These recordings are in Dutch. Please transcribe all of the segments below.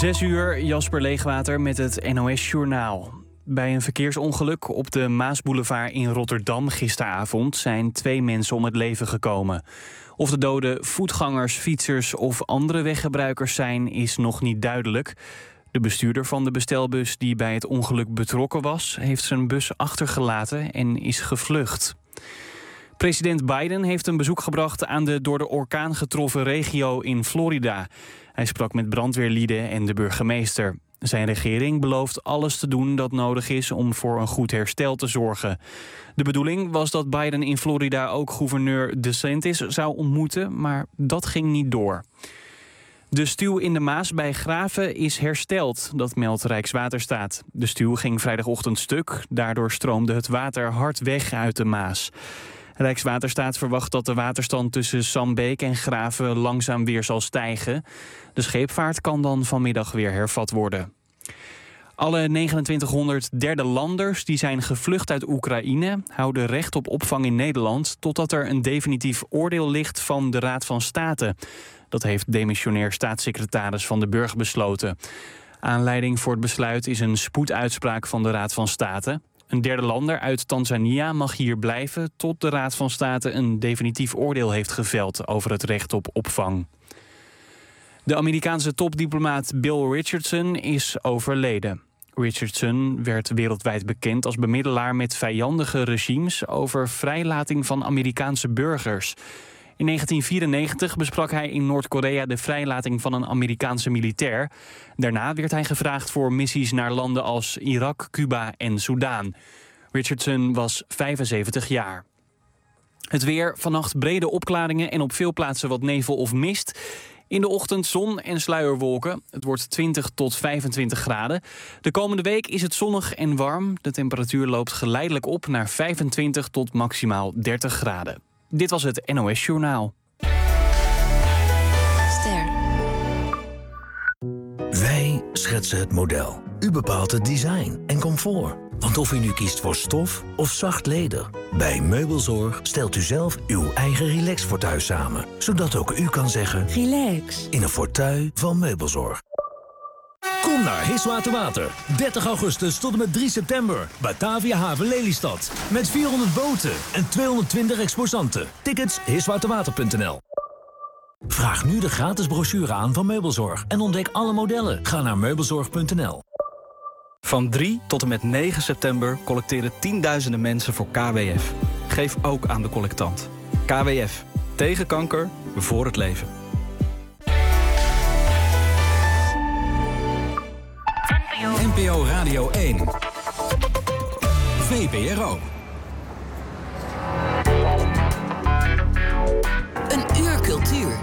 6:00, Jasper Leegwater met het NOS-journaal. Bij een verkeersongeluk op de Maasboulevard in Rotterdam gisteravond zijn 2 mensen om het leven gekomen. Of de doden voetgangers, fietsers of andere weggebruikers zijn, is nog niet duidelijk. De bestuurder van de bestelbus die bij het ongeluk betrokken was, heeft zijn bus achtergelaten en is gevlucht. President Biden heeft een bezoek gebracht aan de door de orkaan getroffen regio in Florida. Hij sprak met brandweerlieden en de burgemeester. Zijn regering belooft alles te doen dat nodig is om voor een goed herstel te zorgen. De bedoeling was dat Biden in Florida ook gouverneur DeSantis zou ontmoeten, maar dat ging niet door. De stuw in de Maas bij Graven is hersteld, dat meldt Rijkswaterstaat. De stuw ging vrijdagochtend stuk, daardoor stroomde het water hard weg uit de Maas. Rijkswaterstaat verwacht dat de waterstand tussen Sambeek en Graven langzaam weer zal stijgen. De scheepvaart kan dan vanmiddag weer hervat worden. Alle 2900 derde landers die zijn gevlucht uit Oekraïne houden recht op opvang in Nederland totdat er een definitief oordeel ligt van de Raad van State. Dat heeft demissionair staatssecretaris Van den Burg besloten. Aanleiding voor het besluit is een spoeduitspraak van de Raad van State. Een derde lander uit Tanzania mag hier blijven tot de Raad van State een definitief oordeel heeft geveld over het recht op opvang. De Amerikaanse topdiplomaat Bill Richardson is overleden. Richardson werd wereldwijd bekend als bemiddelaar met vijandige regimes over vrijlating van Amerikaanse burgers. In 1994 besprak hij in Noord-Korea de vrijlating van een Amerikaanse militair. Daarna werd hij gevraagd voor missies naar landen als Irak, Cuba en Soudaan. Richardson was 75 jaar. Het weer, vannacht brede opklaringen en op veel plaatsen wat nevel of mist. In de ochtend zon en sluierwolken. Het wordt 20 tot 25 graden. De komende week is het zonnig en warm. De temperatuur loopt geleidelijk op naar 25 tot maximaal 30 graden. Dit was het NOS Journaal. Ster. Wij schetsen het model. U bepaalt het design en comfort. Want of u nu kiest voor stof of zacht leder, bij Meubelzorg stelt u zelf uw eigen relax-fauteuil samen. Zodat ook u kan zeggen: Relax. In een fauteuil van Meubelzorg. Kom naar Hiswaterwater. 30 augustus tot en met 3 september. Batavia Haven Lelystad. Met 400 boten en 220 exposanten. Tickets hiswaterwater.nl. Vraag nu de gratis brochure aan van Meubelzorg. En ontdek alle modellen. Ga naar meubelzorg.nl. Van 3 tot en met 9 september collecteren tienduizenden mensen voor KWF. Geef ook aan de collectant. KWF. Tegen kanker. Voor het leven. NPO Radio 1. VPRO. Een uur cultuur.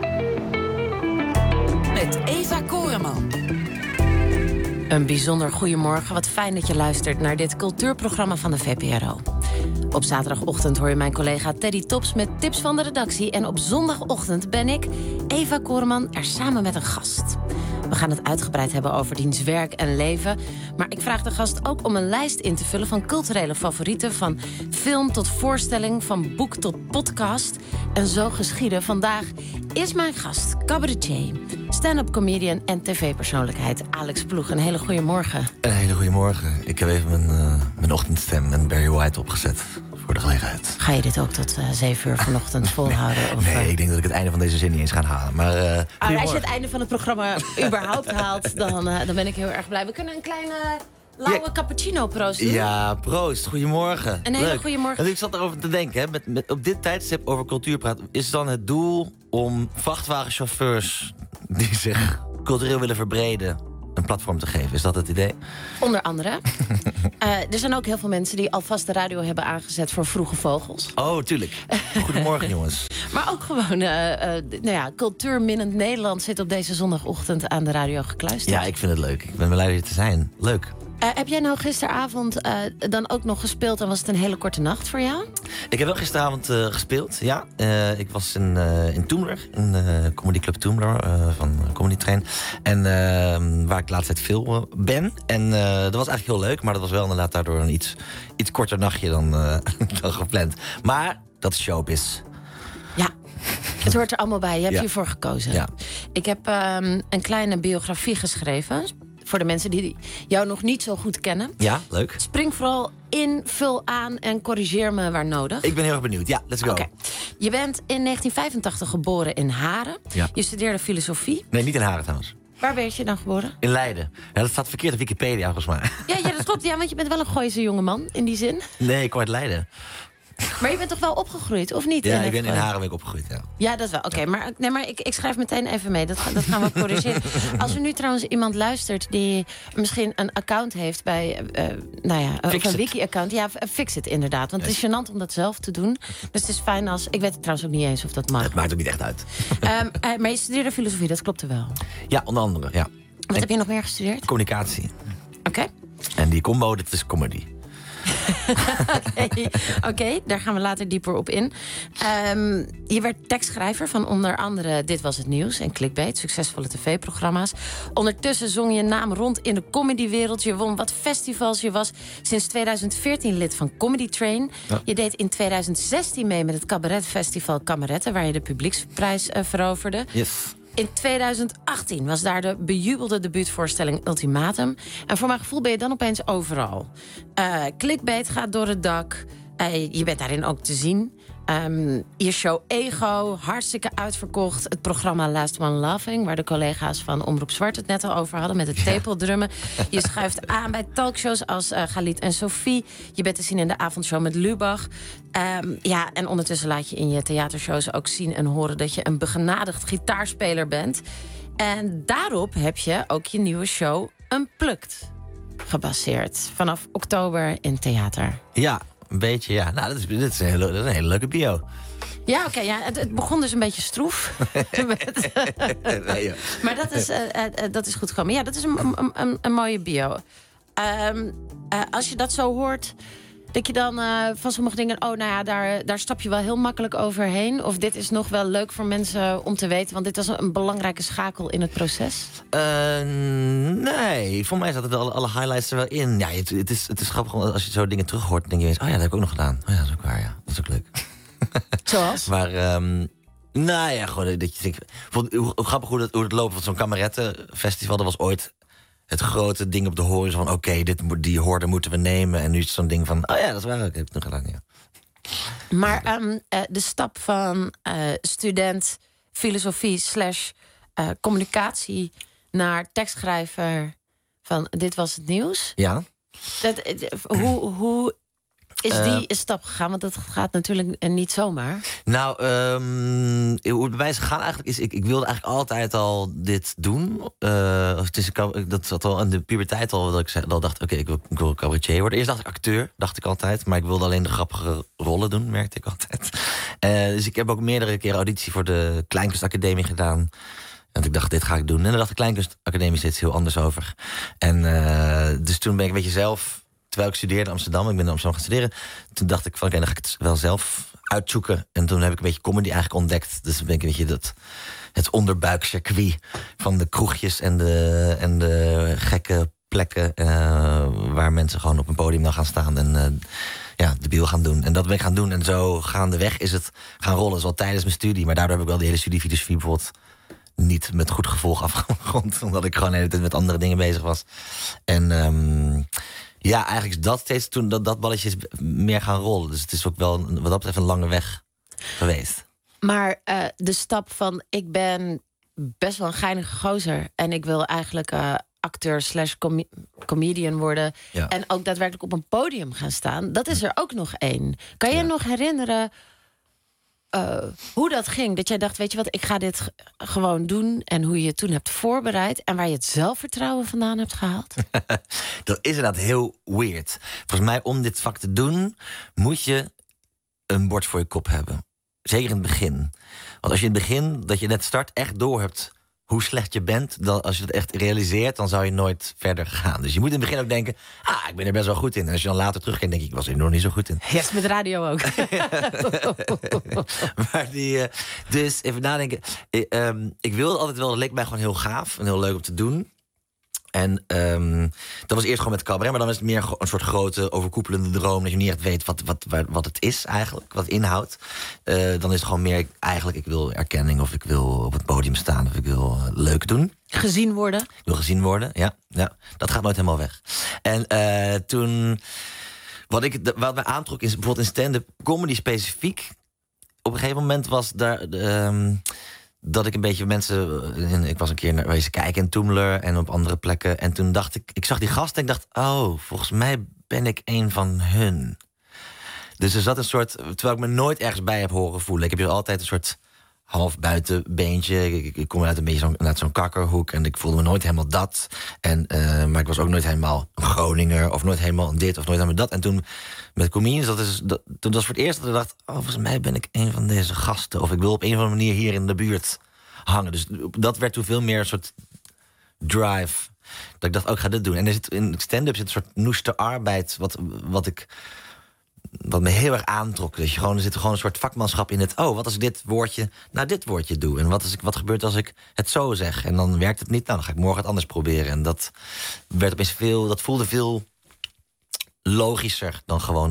Met Eva Koreman. Een bijzonder goedemorgen. Wat fijn dat je luistert naar dit cultuurprogramma van de VPRO. Op zaterdagochtend hoor je mijn collega Teddy Tops met tips van de redactie. En op zondagochtend ben ik, Eva Koreman, er samen met een gast. We gaan het uitgebreid hebben over diens werk en leven. Maar ik vraag de gast ook om een lijst in te vullen van culturele favorieten. Van film tot voorstelling, van boek tot podcast. En zo geschieden. Vandaag is mijn gast cabaretier, stand-up comedian en tv-persoonlijkheid Alex Ploeg. Een hele goede morgen. Een hele goede morgen. Ik heb even mijn ochtendstem en Barry White opgezet voor de gelegenheid. Ga je dit ook tot 7 uur vanochtend volhouden? Nee, ik denk dat ik het einde van deze zin niet eens ga halen. Maar als je het einde van het programma überhaupt haalt, dan ben ik heel erg blij. We kunnen een kleine lauwe cappuccino proost doen. Ja, proost. Goedemorgen. Een hele goede morgen. Want ik zat erover te denken, hè, met op dit tijdstip over cultuur praten. Is dan het doel om vrachtwagenchauffeurs die zich cultureel willen verbreden een platform te geven? Is dat het idee? Onder andere. Er zijn ook heel veel mensen die alvast de radio hebben aangezet voor Vroege Vogels. Oh, tuurlijk. Goedemorgen, jongens. Maar ook gewoon, cultuurminnend Nederland zit op deze zondagochtend aan de radio gekluisterd. Ja, ik vind het leuk. Ik ben blij hier te zijn. Leuk. Heb jij nou gisteravond dan ook nog gespeeld en was het een hele korte nacht voor jou? Ik heb wel gisteravond gespeeld, ja. Ik was in Toemler, in de comedyclub Toemler van Comedy Train. En waar ik de laatste tijd veel ben. En dat was eigenlijk heel leuk, maar dat was wel inderdaad daardoor een iets korter nachtje dan gepland. Maar dat is showbiz. Ja. Het hoort er allemaal bij. Je hebt Ja. hiervoor gekozen. Ja. Ik heb een kleine biografie geschreven. Voor de mensen die jou nog niet zo goed kennen. Ja, leuk. Spring vooral in, vul aan en corrigeer me waar nodig. Ik ben heel erg benieuwd. Ja, let's go. Oké. Je bent in 1985 geboren in Haren. Ja. Je studeerde filosofie. Nee, niet in Haren trouwens. Waar werd je dan geboren? In Leiden. Ja, dat staat verkeerd op Wikipedia, volgens mij. Ja, dat klopt. Ja, want je bent wel een Gooise jongeman in die zin. Nee, ik kom uit Leiden. Maar je bent toch wel opgegroeid, of niet? Ja, ik ben in Haren ben ik opgegroeid, ja. Ja, dat wel. Oké, maar ik schrijf meteen even mee. Dat gaan we corrigeren. Als er nu trouwens iemand luistert die misschien een account heeft bij... of een wiki-account. Ja, fix het inderdaad. Want het is gênant om dat zelf te doen. Dus het is fijn als... Ik weet het trouwens ook niet eens of dat mag. Het maakt ook niet echt uit. Maar je studeerde filosofie, dat klopte wel. Ja, onder andere, ja. Wat heb je nog meer gestudeerd? Communicatie. Oké. En die combo, dat is comedy. Oké, daar gaan we later dieper op in. Je werd tekstschrijver van onder andere Dit Was Het Nieuws en Clickbait, succesvolle tv-programma's. Ondertussen zong je naam rond in de comedywereld. Je won wat festivals. Je was sinds 2014 lid van Comedy Train. Ja. Je deed in 2016 mee met het cabaretfestival Kameretten, waar je de publieksprijs veroverde. Yes. In 2018 was daar de bejubelde debuutvoorstelling Ultimatum. En voor mijn gevoel ben je dan opeens overal. Clickbait gaat door het dak. Je bent daarin ook te zien. Je show Ego, hartstikke uitverkocht. Het programma Last One Laughing, waar de collega's van Omroep Zwart het net al over hadden met het tapeldrummen. Je schuift aan bij talkshows als Galit en Sophie. Je bent te zien in de avondshow met Lubach. En ondertussen laat je in je theatershows ook zien en horen dat je een begenadigd gitaarspeler bent. En daarop heb je ook je nieuwe show Unplugged gebaseerd. Vanaf oktober in theater. Ja, een beetje, ja. Nou, dat is een hele leuke bio. Ja, oké. Het begon dus een beetje stroef. Nee, ja. Maar dat is goed gekomen. Ja, dat is een mooie bio. Als je dat zo hoort, denk je dan van sommige dingen... daar stap je wel heel makkelijk overheen? Of dit is nog wel leuk voor mensen om te weten? Want dit was een belangrijke schakel in het proces. Nee, voor mij zaten alle highlights er wel in. Ja, het is grappig, als je zo dingen terug hoort, dan denk je eens, oh ja, dat heb ik ook nog gedaan. Oh ja, dat is ook waar, ja. Dat is ook leuk. Zoals? Maar, gewoon dat je denkt... Hoe grappig hoe het lopen van zo'n kamerettenfestival, dat was ooit het grote ding op de horizon van, oké, die hoorde moeten we nemen. En nu is het zo'n ding van, oh ja, dat is waar, ik heb het nog gedaan, ja. Maar de stap van student filosofie / communicatie naar tekstschrijver van Dit Was Het Nieuws. Ja. Hoe is die stap gegaan? Want dat gaat natuurlijk niet zomaar. Nou, hoe het bij is gegaan eigenlijk is... Ik wilde eigenlijk altijd al dit doen. Dat zat al in de puberteit al, dat ik al dacht... Oké, ik wil cabaretier worden. Eerst dacht ik acteur, dacht ik altijd. Maar ik wilde alleen de grappige rollen doen, merkte ik altijd. Dus ik heb ook meerdere keren auditie voor de Kleinkunstacademie gedaan. En ik dacht, dit ga ik doen. En dan dacht de Kleinkunstacademie steeds heel anders over. En dus toen ben ik een beetje zelf... Terwijl ik studeerde in Amsterdam, ik ben in Amsterdam gaan studeren... toen dacht ik van, oké, dan ga ik het wel zelf uitzoeken. En toen heb ik een beetje comedy eigenlijk ontdekt. Dus dan ben ik een beetje het onderbuikcircuit van de kroegjes en de gekke plekken... waar mensen gewoon op een podium dan gaan staan en debiel gaan doen. En dat ben ik gaan doen. En zo gaandeweg is het gaan rollen, zoals tijdens mijn studie. Maar daardoor heb ik wel die hele studie filosofie bijvoorbeeld... niet met goed gevolg afgerond, omdat ik gewoon de hele tijd met andere dingen bezig was. En... ja, eigenlijk is dat steeds toen dat balletje is meer gaan rollen. Dus het is ook wel wat dat betreft een lange weg geweest. Maar de stap van ik ben best wel een geinige gozer... en ik wil eigenlijk acteur / comedian worden... Ja. en ook daadwerkelijk op een podium gaan staan... dat is er ook nog één. Kan je nog herinneren hoe dat ging? Dat jij dacht, weet je wat, ik ga dit gewoon doen... en hoe je het toen hebt voorbereid... en waar je het zelfvertrouwen vandaan hebt gehaald? Dat is inderdaad heel weird. Volgens mij, om dit vak te doen... moet je een bord voor je kop hebben. Zeker in het begin. Want als je in het begin, dat je net start, echt door hebt... hoe slecht je bent, dan, als je het echt realiseert... dan zou je nooit verder gaan. Dus je moet in het begin ook denken... ik ben er best wel goed in. En als je dan later terugkijkt, denk ik was er nog niet zo goed in. Yes, met radio ook. Maar dus even nadenken. Ik wilde altijd wel, dat leek mij gewoon heel gaaf... en heel leuk om te doen. En dat was eerst gewoon met cabaret, maar dan is het meer een soort grote overkoepelende droom, dat je niet echt weet wat het is eigenlijk, wat het inhoudt. Dan is het gewoon meer eigenlijk, ik wil erkenning, of ik wil op het podium staan, of ik wil leuk doen. Gezien worden? Ik wil gezien worden, ja. Dat gaat nooit helemaal weg. En toen, wat mij aantrok is bijvoorbeeld in stand-up comedy specifiek. Op een gegeven moment was daar dat ik een beetje mensen... Ik was een keer naar wezen kijken in Toemler en op andere plekken. En toen dacht ik zag die gast en ik dacht, oh, volgens mij ben ik een van hun. Dus er zat een soort... Terwijl ik me nooit ergens bij heb horen voelen. Ik heb hier altijd een soort half buitenbeentje. Ik kom uit een beetje uit zo'n kakkerhoek en ik voelde me nooit helemaal dat. Maar ik was ook nooit helemaal een Groninger of nooit helemaal dit of nooit helemaal dat. En toen met comedians, toen was voor het eerst dat ik dacht, oh, volgens mij ben ik een van deze gasten. Of ik wil op een of andere manier hier in de buurt hangen. Dus dat werd toen veel meer een soort drive. Dat ik dacht, oh, ik ga dit doen. En in stand-up zit een soort noeste arbeid wat me heel erg aantrok. Dus er zit gewoon een soort vakmanschap in het... oh, wat als ik dit woordje doe? En wat gebeurt als ik het zo zeg? En dan werkt het niet, nou, dan ga ik morgen het anders proberen. En dat werd opeens dat voelde veel logischer dan gewoon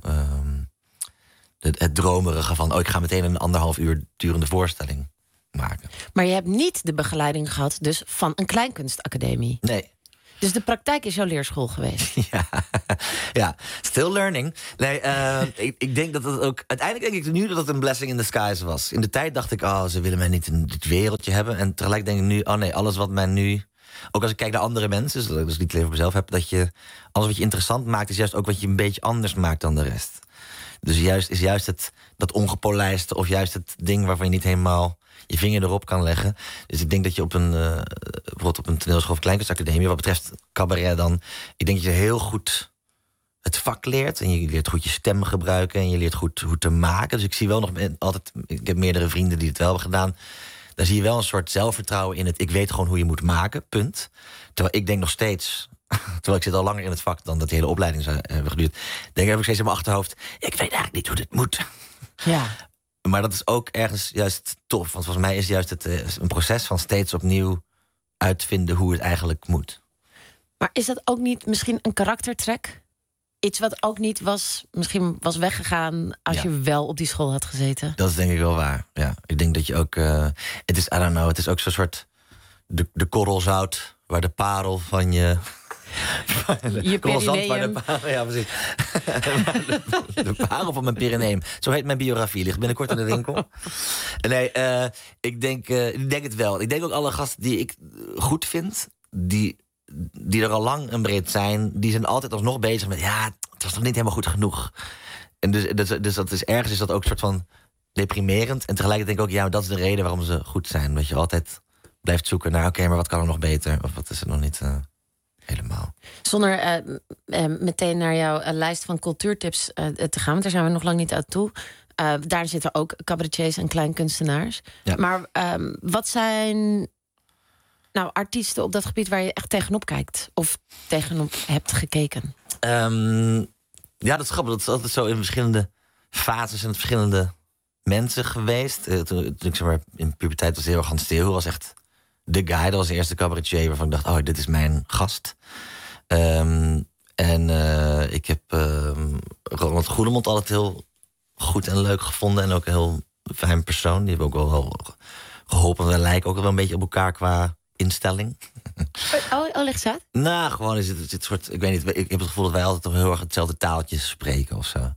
het dromerige van... oh, ik ga meteen een 1,5 uur durende voorstelling maken. Maar je hebt niet de begeleiding gehad dus van een kleinkunstacademie. Nee. Dus de praktijk is jouw leerschool geweest? Ja, still learning. Nee, ik denk dat het ook... Uiteindelijk denk ik nu dat het een blessing in disguise was. In de tijd dacht ik, oh, ze willen mij niet in dit wereldje hebben. En tegelijk denk ik nu, oh nee, alles wat mij nu... Ook als ik kijk naar andere mensen, dus ik niet alleen voor mezelf heb... dat je alles wat je interessant maakt, is juist ook wat je een beetje anders maakt dan de rest. Dus juist dat ongepolijste, of juist het ding waarvan je niet helemaal je vinger erop kan leggen. Dus ik denk dat je bijvoorbeeld op een toneelschool of kleinkunstacademie, wat betreft cabaret dan, ik denk dat je heel goed het vak leert. En je leert goed je stem gebruiken en je leert goed hoe te maken. Dus ik zie wel nog altijd, ik heb meerdere vrienden die het wel hebben gedaan. Daar zie je wel een soort zelfvertrouwen in het, ik weet gewoon hoe je moet maken, punt. Terwijl ik denk nog steeds, terwijl ik zit al langer in het vak dan dat die hele opleiding zou hebben geduurd, heb ik steeds in mijn achterhoofd, ik weet eigenlijk niet hoe dit moet. Ja. Maar dat is ook ergens juist tof. Want volgens mij is juist het een proces van steeds opnieuw uitvinden hoe het eigenlijk moet. Maar is dat ook niet misschien een karaktertrek? Iets wat ook niet misschien was weggegaan als je wel op die school had gezeten? Dat is denk ik wel waar, ja. Ik denk dat je ook... het is ook zo'n soort de korrelzout waar de parel van je... Je perineum. Ja, precies. De parel van mijn perineum. Zo heet mijn biografie. Ligt binnenkort in de winkel. Nee, ik denk het wel. Ik denk ook alle gasten die ik goed vind, die er al lang en breed zijn, die zijn altijd alsnog bezig met, ja, het was nog niet helemaal goed genoeg. En dus dat is ergens is dat ook een soort van deprimerend. En tegelijkertijd denk ik ook, ja, dat is de reden waarom ze goed zijn. Dat je altijd blijft zoeken naar, oké, maar wat kan er nog beter? Of wat is er nog niet... helemaal. Zonder meteen naar jouw lijst van cultuurtips te gaan, want daar zijn we nog lang niet aan toe. Daar zitten ook cabaretiers en kleinkunstenaars. Ja. Maar wat zijn nou artiesten op dat gebied waar je echt tegenop kijkt? Of tegenop hebt gekeken? Ja, dat is grappig. Dat is altijd zo in verschillende fases en verschillende mensen geweest. Toen ik zeg maar in puberteit was heel erg Hans Steeuw, was echt de guy. Dat was de eerste cabaretier waarvan ik dacht, oh, dit is mijn gast. Ik heb Ronald Goedemond altijd heel goed en leuk gevonden. En ook een heel fijn persoon. Die heeft ook wel geholpen. We lijken ook wel een beetje op elkaar qua instelling. Leg uit? Nou, gewoon is het soort... Ik weet niet, ik heb het gevoel dat wij altijd toch heel erg hetzelfde taaltje spreken of zo.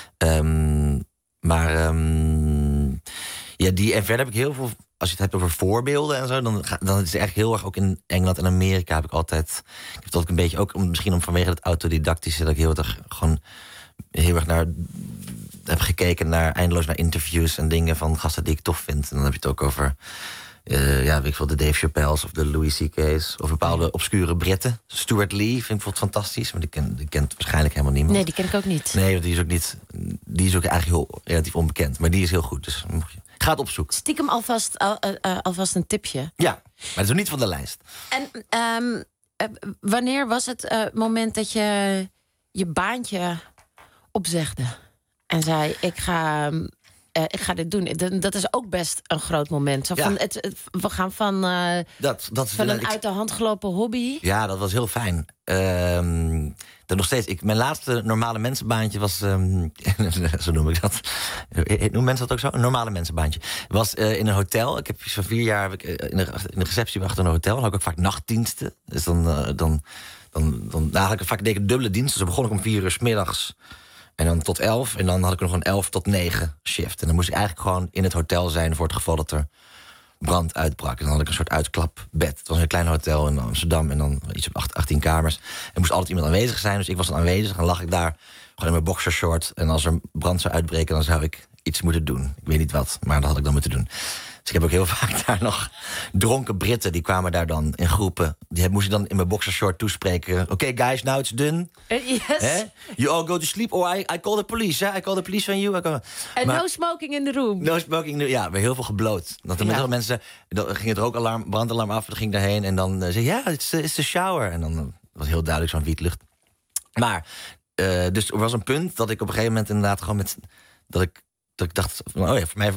Ja, en verder heb ik heel veel... Als je het hebt over voorbeelden en zo, dan is het eigenlijk heel erg ook in Engeland en Amerika heb ik altijd... Ik heb dat ook een beetje, ook misschien om vanwege het autodidactische, dat ik heel erg naar heb gekeken eindeloos naar interviews en dingen van gasten die ik tof vind. En dan heb je het ook over, weet ik veel, de Dave Chappelle's of de Louis C.K.'s of bepaalde obscure Britten. Stuart Lee vind ik bijvoorbeeld fantastisch, maar die kent waarschijnlijk helemaal niemand. Nee, die ken ik ook niet. Nee, want die is ook eigenlijk heel relatief onbekend, maar die is heel goed, dus mocht je... Ga het opzoeken. Stiekem alvast een tipje. Ja, maar dat is nog niet van de lijst. En wanneer was het moment dat je baantje opzegde? En zei, ik ga ik ga dit doen. Dat is ook best een groot moment. Zo van, we gaan van een uit de hand gelopen hobby. Ja, dat was heel fijn. Nog steeds. Mijn laatste normale mensenbaantje was... zo noem ik dat. Noemen mensen dat ook zo? Een normale mensenbaantje. Was in een hotel. Ik heb zo'n 4 jaar in de receptie achter een hotel. Dan had ik ook vaak nachtdiensten. Dus dan had ik vaak een dubbele dienst. Dus dan begon ik om 4 uur 's middags. En dan tot 11. En dan had ik nog een 11 tot 9 shift. En dan moest ik eigenlijk gewoon in het hotel zijn voor het geval dat er brand uitbrak. En dan had ik een soort uitklapbed. Het was een klein hotel in Amsterdam en dan iets op 18 kamers. Er moest altijd iemand aanwezig zijn, dus ik was dan aanwezig. En dan lag ik daar gewoon in mijn boxershort. En als er brand zou uitbreken, dan zou ik iets moeten doen. Ik weet niet wat, maar dat had ik dan moeten doen. Dus ik heb ook heel vaak daar nog dronken Britten, die kwamen daar dan in groepen. Die moest ik dan in mijn boxershort toespreken. Oké, guys, now it's done. Yes. You all go to sleep or I call the police. I call the police on you. En no smoking in the room. No smoking, ja, weer heel veel gebloot. Dat er mensen, dan ging het rookalarm, brandalarm af, dan ging ik daarheen en dan zei ja, it's the shower. En dan was heel duidelijk zo'n wietlucht. Maar, dus er was een punt dat ik op een gegeven moment inderdaad gewoon dat ik dacht, oh ja, voor mij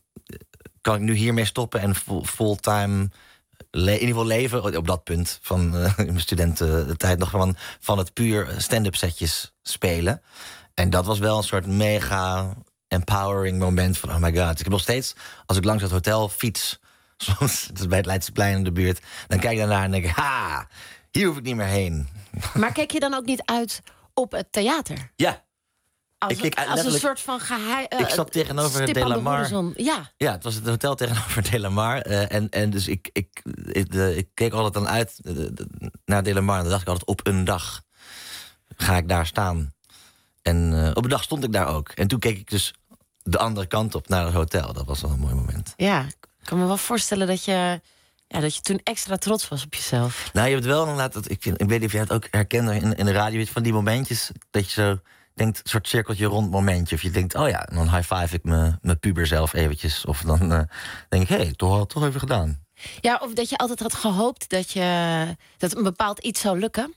kan ik nu hiermee stoppen en fulltime in ieder geval leven op dat punt van mijn studententijd nog van het puur stand-up setjes spelen. En dat was wel een soort mega empowering moment van oh my god. Ik heb nog steeds, als ik langs het hotel fiets, soms het is bij het Leidseplein in de buurt, dan kijk ik daarnaar en denk ik, ha, hier hoef ik niet meer heen. Maar kijk je dan ook niet uit op het theater? Ja. Als een soort van geheim. Ik zat tegenover De La Mar. Ja, het was het hotel tegenover De La Mar. En dus ik keek altijd dan uit naar De La Mar. En dan dacht ik altijd, op een dag ga ik daar staan. En op een dag stond ik daar ook. En toen keek ik dus de andere kant op naar het hotel. Dat was wel een mooi moment. Ja, ik kan me wel voorstellen dat je toen extra trots was op jezelf. Nou, je hebt wel inderdaad, ik weet niet of jij het ook herkende in de radio, van die momentjes dat je zo denkt, een soort cirkeltje rond momentje. Of je denkt, oh ja, en dan high-five ik mijn puber zelf eventjes. Of dan denk ik, hé, toch even gedaan. Ja, of dat je altijd had gehoopt dat een bepaald iets zou lukken.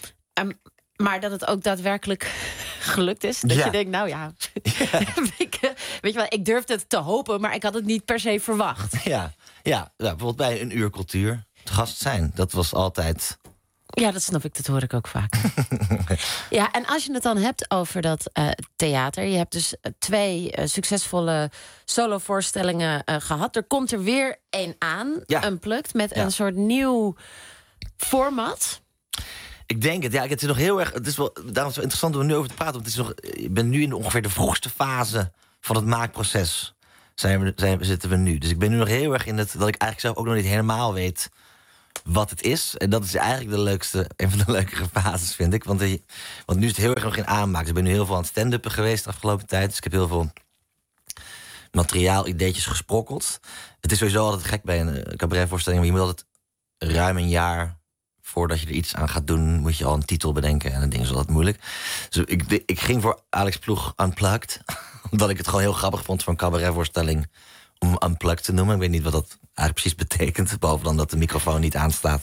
Maar dat het ook daadwerkelijk gelukt is. Dat je denkt, nou ja. Weet je wel, ik durfde het te hopen, maar ik had het niet per se verwacht. Ja, bijvoorbeeld bij een uur cultuur te gast zijn. Dat was altijd... Ja, dat snap ik, dat hoor ik ook vaak. Ja, en als je het dan hebt over dat theater. Je hebt dus 2 succesvolle solovoorstellingen gehad. Er komt er weer 1 aan, Unplugged, met een soort nieuw format. Ik denk het, het is nog heel erg. Het is wel, daarom is het wel interessant om er nu over te praten. Want het is nog, ik ben nu in ongeveer de vroegste fase van het maakproces. Zitten we nu. Dus ik ben nu nog heel erg in het dat ik eigenlijk zelf ook nog niet helemaal weet wat het is. En dat is eigenlijk een van de leukere fases, vind ik. Want nu is het heel erg nog in aanmaak. Dus ik ben nu heel veel aan het stand-uppen geweest de afgelopen tijd. Dus ik heb heel veel materiaal, ideetjes gesprokkeld. Het is sowieso altijd gek bij een cabaretvoorstelling. Maar je moet altijd ruim een jaar voordat je er iets aan gaat doen, moet je al een titel bedenken. En dan ding is altijd moeilijk. Dus ik ging voor Alex Ploeg Unplugged. Omdat ik het gewoon heel grappig vond voor een cabaretvoorstelling om Unplugged te noemen. Ik weet niet wat dat eigenlijk precies betekent, behalve dan dat de microfoon niet aanstaat.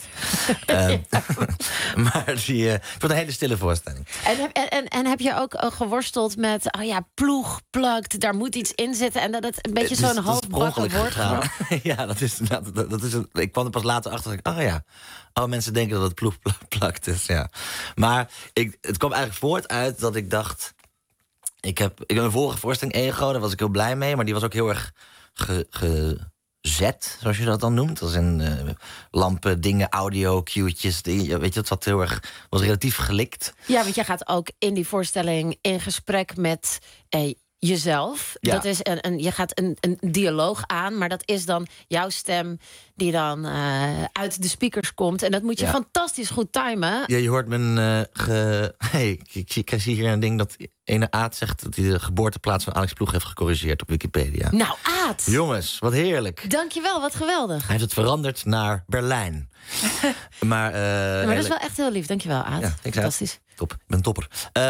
Maar het wordt een hele stille voorstelling. En heb je ook geworsteld met, ploeg, plugged, daar moet iets in zitten en dat het een beetje zo'n halfbakken wordt? Ja, dat is ik kwam er pas later achter. Mensen denken dat het ploeg plugged is. Ja. Maar het kwam eigenlijk voort uit dat ik dacht, ik heb een vorige voorstelling Ego, daar was ik heel blij mee, maar die was ook heel erg gezet, zoals je dat dan noemt. Als in lampen, dingen, audio, cue'tjes. Weet je, dat was relatief gelikt. Ja, want jij gaat ook in die voorstelling in gesprek met jezelf. Ja. Dat is je gaat een dialoog aan, maar dat is dan jouw stem die dan uit de speakers komt. En dat moet je fantastisch goed timen. Ja, je hoort mijn... ik zie hier een ding dat ene Aad zegt dat hij de geboorteplaats van Alex Ploeg heeft gecorrigeerd op Wikipedia. Nou, Aad! Jongens, wat heerlijk. Dankjewel, wat geweldig. Hij heeft het veranderd naar Berlijn. maar dat is wel echt heel lief. Dankjewel, Aad. Ja, fantastisch. Top, ik ben topper.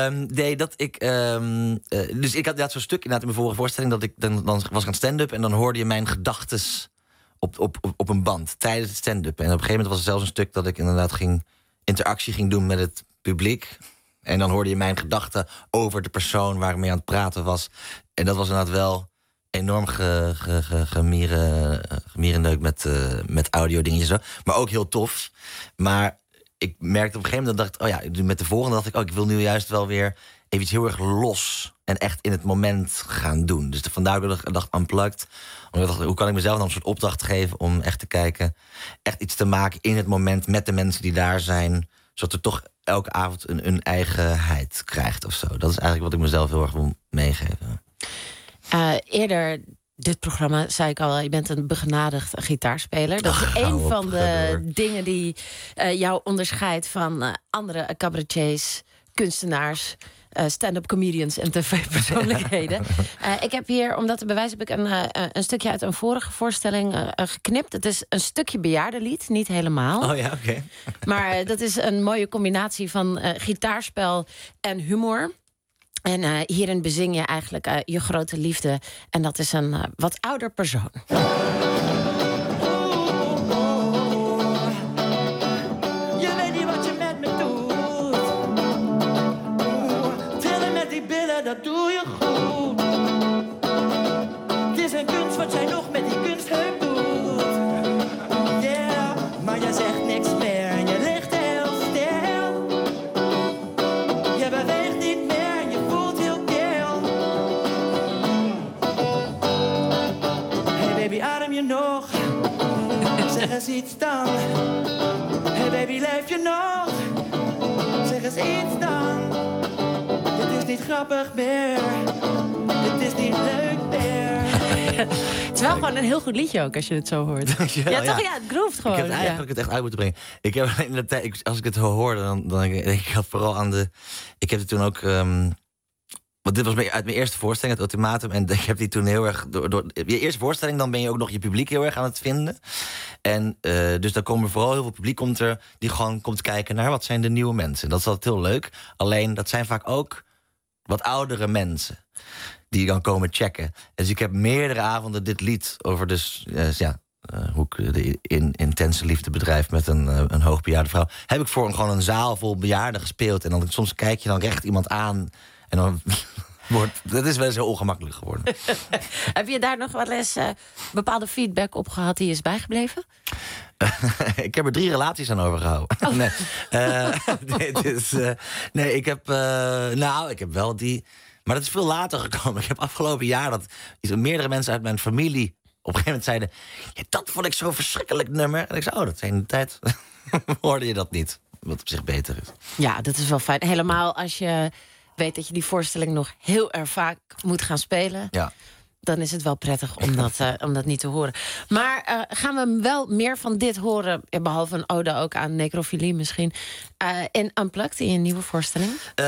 Dus ik had zo'n stuk inderdaad in mijn vorige voorstelling dat ik dan was ik aan stand-up en dan hoorde je mijn gedachtes op een band tijdens het stand-up. En op een gegeven moment was er zelfs een stuk dat ik inderdaad interactie ging doen met het publiek. En dan hoorde je mijn gedachten over de persoon waar ik mee aan het praten was. En dat was inderdaad wel enorm gemierenneuk met audio dingetjes zo. Maar ook heel tof. Maar ik merkte op een gegeven moment, met de volgende dacht ik, ik wil nu juist wel weer even iets heel erg los en echt in het moment gaan doen. Dus vandaar dat ik dacht unplugged. Omdat ik dacht, hoe kan ik mezelf dan een soort opdracht geven om echt te kijken, echt iets te maken in het moment met de mensen die daar zijn, zodat er toch elke avond een eigenheid krijgt of zo. Dat is eigenlijk wat ik mezelf heel erg wil meegeven. Eerder dit programma zei ik al, je bent een begenadigd gitaarspeler. Dat is een van de dingen die jou onderscheidt van andere cabaretiers, kunstenaars, stand-up comedians en tv-persoonlijkheden. Ik heb hier, om dat te bewijzen, heb ik een stukje uit een vorige voorstelling geknipt. Het is een stukje bejaardenlied, niet helemaal. Oh ja, oké. Maar dat is een mooie combinatie van gitaarspel en humor. En hierin bezing je eigenlijk je grote liefde. En dat is een wat ouder persoon. Je weet niet wat je met me doet. Trillen met die billen, dat doe je goed. Het is een kunst wat jij nog met die kunstheup doet. Yeah, maar jij zegt niks meer en je ligt heel stil. Je beweegt niet meer. Adem je nog? Zeg eens iets dan. Hey baby, leef je nog? Zeg eens iets dan. Dit is niet grappig meer. Dit is niet leuk meer. Het is wel gewoon een heel goed liedje ook, als je het zo hoort. Ja, toch? Ja, het groeft gewoon. Ik heb eigenlijk het echt uit moeten brengen. Ik heb in de tijd, als ik het hoorde, dan denk ik had vooral aan de. Ik heb het toen ook. Want dit was uit mijn eerste voorstelling, het ultimatum. En ik heb die toen heel erg. Door je eerste voorstelling, dan ben je ook nog je publiek heel erg aan het vinden. En dus dan komen vooral heel veel publiek die gewoon komt kijken naar wat zijn de nieuwe mensen. Dat is altijd heel leuk. Alleen dat zijn vaak ook wat oudere mensen die dan komen checken. Dus ik heb meerdere avonden dit lied over hoe ik de intense liefde bedrijf met een hoogbejaarde vrouw. Heb ik voor gewoon een zaal vol bejaarden gespeeld. En dan soms kijk je dan recht iemand aan. En dan dat is wel eens heel ongemakkelijk geworden. Heb je daar nog wel eens bepaalde feedback op gehad die is bijgebleven? Ik heb er 3 relaties aan overgehouden. Oh. Nee, ik heb wel die. Maar dat is veel later gekomen. Ik heb afgelopen jaar dat meerdere mensen uit mijn familie op een gegeven moment zeiden, dat vond ik zo'n verschrikkelijk nummer. En ik zei, dat in de tijd hoorde je dat niet. Wat op zich beter is. Ja, dat is wel fijn. Helemaal als je weet dat je die voorstelling nog heel erg vaak moet gaan spelen. Ja. Dan is het wel prettig om dat niet te horen. Maar gaan we wel meer van dit horen, behalve een ode ook aan necrofilie misschien, in Unplugged, in je nieuwe voorstelling?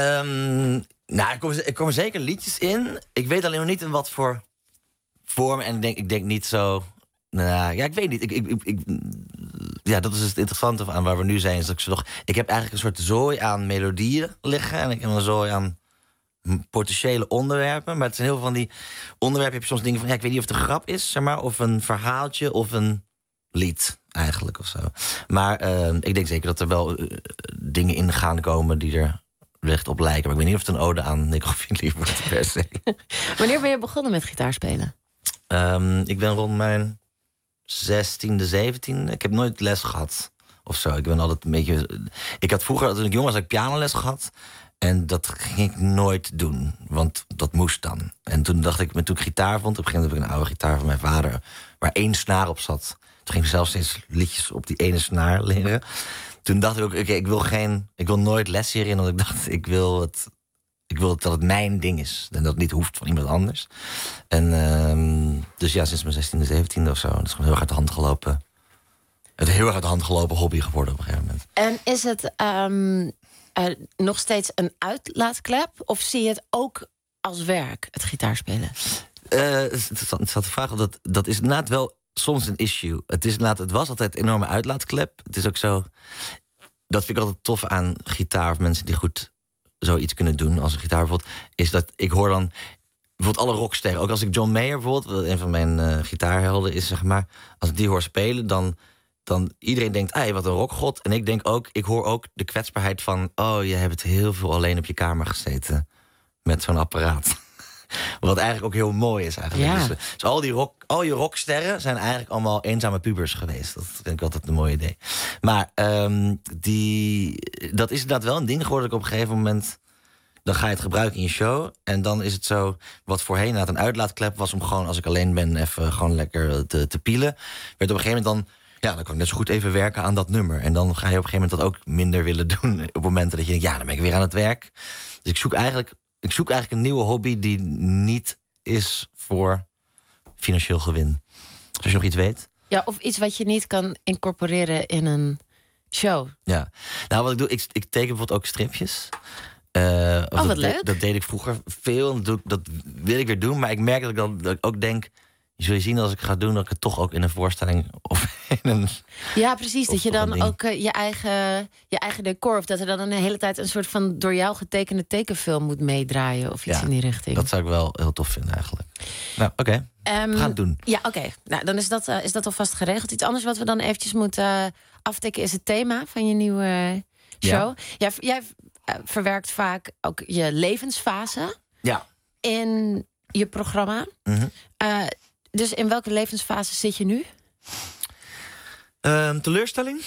Er komen zeker liedjes in. Ik weet alleen nog niet in wat voor vorm. En ik denk niet zo. Ik weet niet. Dat is het interessante aan waar we nu zijn. Is dat ik heb eigenlijk een soort zooi aan melodieën liggen. En ik heb een zooi aan potentiële onderwerpen. Maar het zijn heel veel van die onderwerpen. Heb je soms dingen van, ik weet niet of het een grap is, zeg maar, of een verhaaltje of een lied eigenlijk of zo. Maar ik denk zeker dat er wel dingen in gaan komen die er licht op lijken. Maar ik weet niet of het een ode aan necrofilie wordt per se. Wanneer ben je begonnen met gitaarspelen? Ik ben rond mijn 16e, 17e. Ik heb nooit les gehad of zo. Ik ben altijd een beetje. Ik had vroeger, toen ik jong was, had ik pianoles gehad. En dat ging ik nooit doen, want dat moest dan. En toen dacht ik, toen ik gitaar vond, op een gegeven moment heb ik een oude gitaar van mijn vader, waar 1 snaar op zat. Toen ging ik zelfs steeds liedjes op die ene snaar leren. Toen dacht ik ook, ik wil nooit les hierin, want ik dacht, ik wil dat het mijn ding is. En dat het niet hoeft van iemand anders. En dus ja, sinds mijn 16e, 17e of zo. Dat is gewoon heel erg uit de hand gelopen. Het heel erg uit de hand gelopen hobby geworden op een gegeven moment. En is het nog steeds een uitlaatklep? Of zie je het ook als werk, het gitaarspelen? Het zat de vraag, dat is inderdaad wel soms een issue. Het was altijd een enorme uitlaatklep. Het is ook zo. Dat vind ik altijd tof aan gitaar, of mensen die goed zoiets kunnen doen als een gitaar bijvoorbeeld, is dat ik hoor dan bijvoorbeeld alle rocksterren. Ook als ik John Mayer bijvoorbeeld, wat een van mijn gitaarhelden is, zeg maar, als ik die hoor spelen, dan iedereen denkt, wat een rockgod. En ik hoor ook de kwetsbaarheid van, je hebt heel veel alleen op je kamer gezeten met zo'n apparaat. Wat eigenlijk ook heel mooi is eigenlijk. Ja. Dus al je rocksterren zijn eigenlijk allemaal eenzame pubers geweest. Dat vind ik altijd een mooi idee. Maar dat is inderdaad wel een ding geworden. Dat ik op een gegeven moment... Dan ga je het gebruiken in je show. En dan is het zo, wat voorheen inderdaad een uitlaatklep was... om gewoon, als ik alleen ben, even gewoon lekker te pielen. Werd op een gegeven moment dan... Ja, dan kan ik net zo goed even werken aan dat nummer. En dan ga je op een gegeven moment dat ook minder willen doen... op momenten dat je denkt, ja, dan ben ik weer aan het werk. Dus ik zoek eigenlijk een nieuwe hobby... die niet is voor financieel gewin. Dus als je nog iets weet. Ja, of iets wat je niet kan incorporeren in een show. Ja. Nou, wat ik doe, ik teken bijvoorbeeld ook stripjes... wat leuk. Dat deed ik vroeger veel. Dat wil ik weer doen. Maar ik merk dat ik ook denk... Je zul je zien als ik ga doen... dat ik het toch ook in een voorstelling... of in een... Ja, precies. Dat je dan ding. ook je eigen decor... of dat er dan een hele tijd een soort van... door jou getekende tekenfilm moet meedraaien... of iets in die richting. Dat zou ik wel heel tof vinden eigenlijk. Nou, oké. We gaan het doen. Ja, oké. Nou, dan is dat alvast geregeld. Iets anders wat we dan eventjes moeten aftikken... is het thema van je nieuwe show. Ja. Jij verwerkt vaak ook je levensfase... Ja. in je programma. Mm-hmm. Dus in welke levensfase zit je nu? Teleurstelling?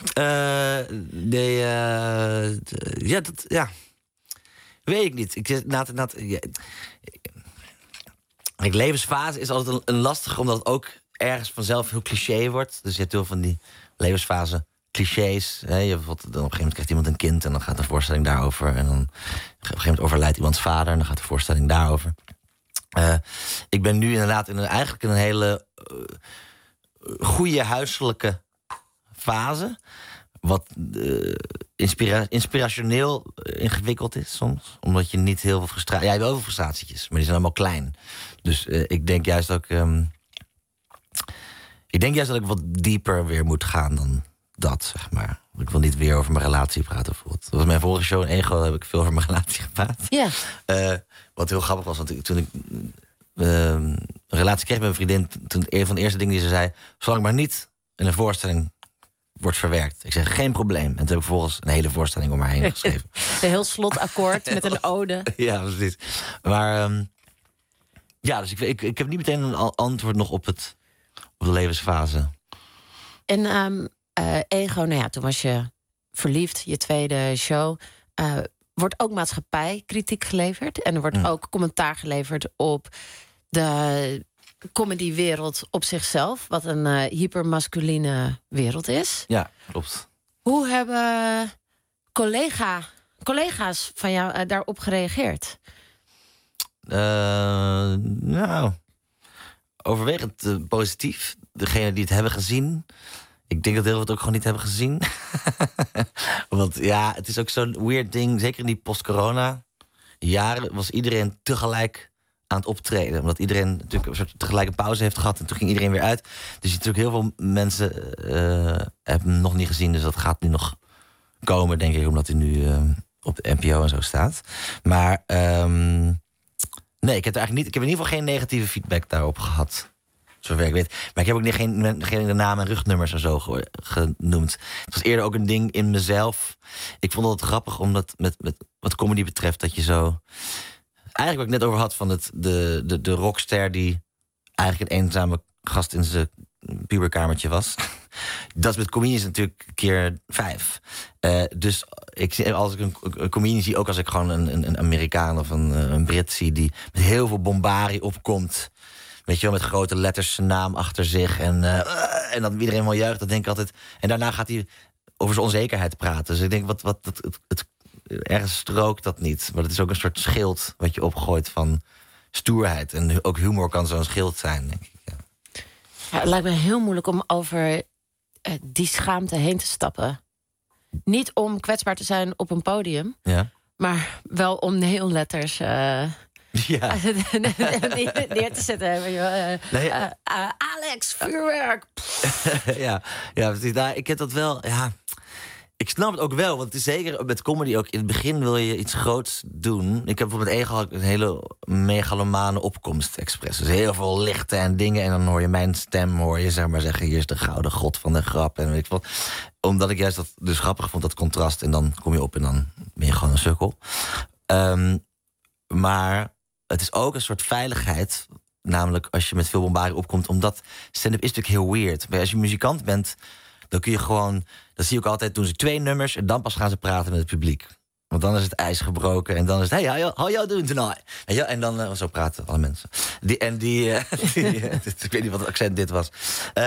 Weet ik niet. Levensfase is altijd een lastige... omdat het ook ergens vanzelf heel cliché wordt. Dus je hebt heel van die levensfase clichés. Hè? Dan op een gegeven moment krijgt iemand een kind... en dan gaat de voorstelling daarover. En dan op een gegeven moment overlijdt iemands vader... en dan gaat de voorstelling daarover. Ik ben nu inderdaad eigenlijk in een hele goede huiselijke fase. Wat inspirationeel ingewikkeld is soms. Omdat je niet heel veel frustratie... Ja, je hebt wel veel frustratietjes, maar die zijn allemaal klein. Dus ik denk juist ook... ik denk juist dat ik wat dieper weer moet gaan dan dat, zeg maar. Ik wil niet weer over mijn relatie praten, bijvoorbeeld. Dat was mijn vorige show in Ego, heb ik veel over mijn relatie gepraat. Ja. Wat heel grappig was, want toen ik een relatie kreeg met mijn vriendin... toen een van de eerste dingen die ze zei... zolang maar niet in een voorstelling wordt verwerkt. Ik zeg, geen probleem. En toen heb ik vervolgens een hele voorstelling om haar heen geschreven. Een heel slotakkoord met een ode. Ja, precies. Maar dus ik heb niet meteen een antwoord nog op de levensfase. En Ego, nou ja, toen was je verliefd, je tweede show... wordt ook maatschappijkritiek geleverd. En er wordt ook commentaar geleverd op de comedywereld op zichzelf. Wat een hypermasculine wereld is. Ja, klopt. Hoe hebben collega's van jou daarop gereageerd? Nou, overwegend positief. Degenen die het hebben gezien... Ik denk dat heel veel het ook gewoon niet hebben gezien. Want ja, het is ook zo'n weird ding. Zeker in die post-corona jaren was iedereen tegelijk aan het optreden. Omdat iedereen natuurlijk een soort tegelijk een pauze heeft gehad. En toen ging iedereen weer uit. Dus natuurlijk heel veel mensen hebben hem nog niet gezien. Dus dat gaat nu nog komen, denk ik. Omdat hij nu op de NPO en zo staat. Maar nee, ik heb er eigenlijk niet. Ik heb in ieder geval geen negatieve feedback daarop gehad. Zover ik weet. Maar ik heb ook geen naam en rugnummers en zo genoemd. Het was eerder ook een ding in mezelf. Ik vond het grappig, omdat met wat comedy betreft... dat je zo... Eigenlijk wat ik net over had van de rockster... die eigenlijk een eenzame gast in zijn puberkamertje was. Dat is met comedians natuurlijk keer 5. Dus als ik een comedian zie... ook als ik gewoon een Amerikaan of een Brit zie... die met heel veel bombarie opkomt... Weet je wel, met grote letters zijn naam achter zich. En dan iedereen wel juicht, dat denk ik altijd. En daarna gaat hij over zijn onzekerheid praten. Dus ik denk, ergens strookt dat niet. Maar het is ook een soort schild wat je opgooit van stoerheid. En ook humor kan zo'n schild zijn, denk ik. Ja. Ja, het lijkt me heel moeilijk om over die schaamte heen te stappen. Niet om kwetsbaar te zijn op een podium. Ja. Maar wel om neonletters... Ja. neer te zetten. Alex, vuurwerk. ja, precies. Ik heb dat wel. Ja, ik snap het ook wel, want het is zeker met comedy ook. In het begin wil je iets groots doen. Ik heb bijvoorbeeld Ego een hele megalomane opkomst expres. Dus heel veel lichten en dingen. En dan hoor je mijn stem, zeg maar zeggen... hier is de gouden god van de grap. En weet ik wat. Omdat ik juist dat dus grappig vond, dat contrast. En dan kom je op en dan ben je gewoon een sukkel. Maar het is ook een soort veiligheid. Namelijk als je met veel bombarie opkomt. Omdat stand-up is natuurlijk heel weird. Maar als je muzikant bent, dan kun je gewoon... Dat zie ik ook altijd, doen ze 2 nummers... en dan pas gaan ze praten met het publiek. Want dan is het ijs gebroken en dan is het... Hey, how you doing tonight? En dan zo praten alle mensen. Ik weet niet wat het accent dit was.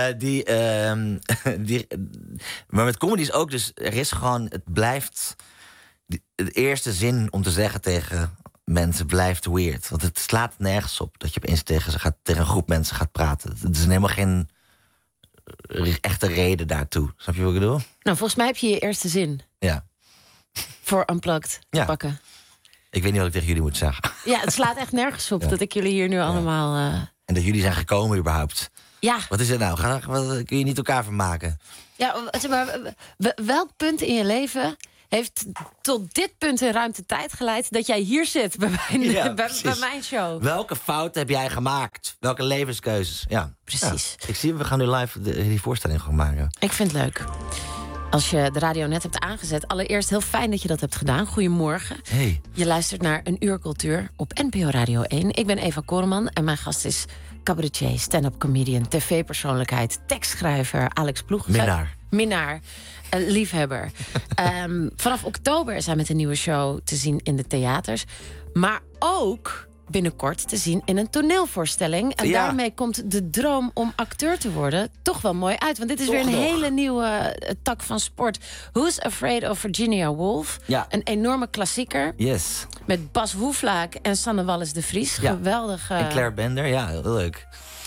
Maar met comedy is ook dus... Er is gewoon... Het blijft... De eerste zin om te zeggen tegen mensen blijft weird. Want het slaat nergens op dat je opeens tegen een groep mensen gaat praten. Het is helemaal geen echte reden daartoe. Snap je wat ik bedoel? Nou, volgens mij heb je je eerste zin. Ja. Voor Unplugged te pakken. Ik weet niet wat ik tegen jullie moet zeggen. Ja, het slaat echt nergens op dat ik jullie hier nu allemaal... En dat jullie zijn gekomen überhaupt. Ja. Wat is het nou? Kun je niet elkaar vermaken? Ja, maar welk punt in je leven heeft tot dit punt in ruimte-tijd geleid dat jij hier zit bij mijn show? Welke fouten heb jij gemaakt? Welke levenskeuzes? Ja. Precies. Ja. Ik zie, we gaan nu live die voorstelling gewoon maken. Ik vind het leuk. Als je de radio net hebt aangezet, allereerst heel fijn dat je dat hebt gedaan. Goedemorgen. Hey. Je luistert naar Een Uur Cultuur op NPO Radio 1. Ik ben Eva Koreman en mijn gast is cabaretier, stand-up comedian, tv-persoonlijkheid, tekstschrijver Alex Ploeg. Minnaar. Liefhebber. Vanaf oktober is hij met een nieuwe show te zien in de theaters. Maar ook binnenkort te zien in een toneelvoorstelling. En daarmee komt de droom om acteur te worden toch wel mooi uit. Want dit is toch weer een hele nieuwe tak van sport. Who's Afraid of Virginia Woolf? Ja. Een enorme klassieker. Yes. Met Bas Hoeflaak en Sanne Wallis de Vries. Ja. Geweldig. En Claire Bender, ja, heel leuk.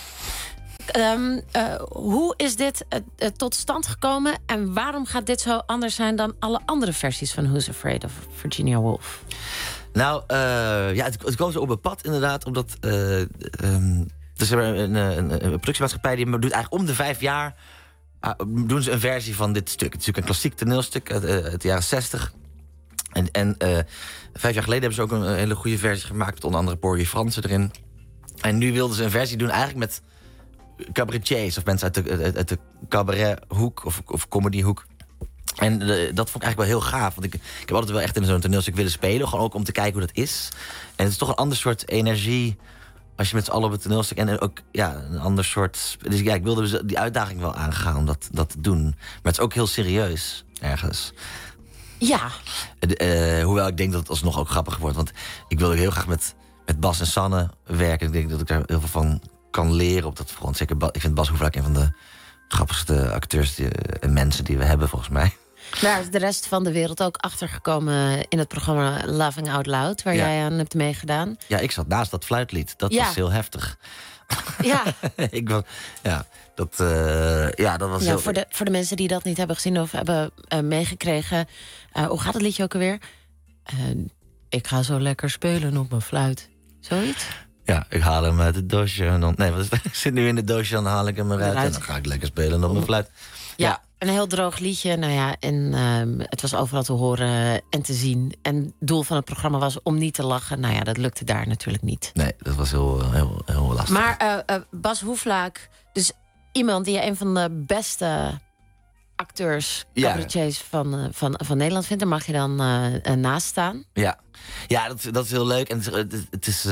Hoe is dit tot stand gekomen? En waarom gaat dit zo anders zijn dan alle andere versies van Who's Afraid of Virginia Woolf? Nou, het kwam zo op het pad inderdaad, omdat er is een productiemaatschappij die doet eigenlijk om de 5 jaar doen ze een versie van dit stuk. Het is natuurlijk een klassiek toneelstuk uit de jaren 60. En 5 jaar geleden hebben ze ook een hele goede versie gemaakt met onder andere Porgy Fransen erin. En nu wilden ze een versie doen eigenlijk met cabaretiers of mensen uit de cabarethoek of comedyhoek. En dat vond ik eigenlijk wel heel gaaf. Want ik heb altijd wel echt in zo'n toneelstuk willen spelen. Gewoon ook om te kijken hoe dat is. En het is toch een ander soort energie als je met z'n allen op het toneelstuk... en ook een ander soort... Dus ja, ik wilde die uitdaging wel aangaan om dat te doen. Maar het is ook heel serieus, ergens. Ja. Hoewel ik denk dat het alsnog ook grappig wordt. Want ik wilde heel graag met Bas en Sanne werken. Ik denk dat ik daar heel veel van kan leren op dat front. Zeker, ik vind Bas Hoeflaak een van de grappigste acteurs en mensen die we hebben, volgens mij. Daar is de rest van de wereld ook achtergekomen in het programma Laughing Out Loud, waar jij aan hebt meegedaan. Ja, ik zat naast dat fluitlied. Dat was heel heftig. Ja. Dat was heel... Voor de mensen die dat niet hebben gezien of hebben meegekregen. Hoe gaat het liedje ook alweer? Ik ga zo lekker spelen op mijn fluit. Zoiets? Ja, ik haal hem uit het doosje. En dan, ik zit nu in het doosje, dan haal ik hem eruit. En dan ga ik lekker spelen op mijn fluit. Ja, een heel droog liedje. Nou ja, en het was overal te horen en te zien. En het doel van het programma was om niet te lachen. Nou ja, dat lukte daar natuurlijk niet. Nee, dat was heel lastig. Maar Bas Hoeflaak, dus iemand die een van de beste acteurs, cabaretiers van Nederland vindt. Daar mag je dan naast staan. Ja, dat is heel leuk. En het is...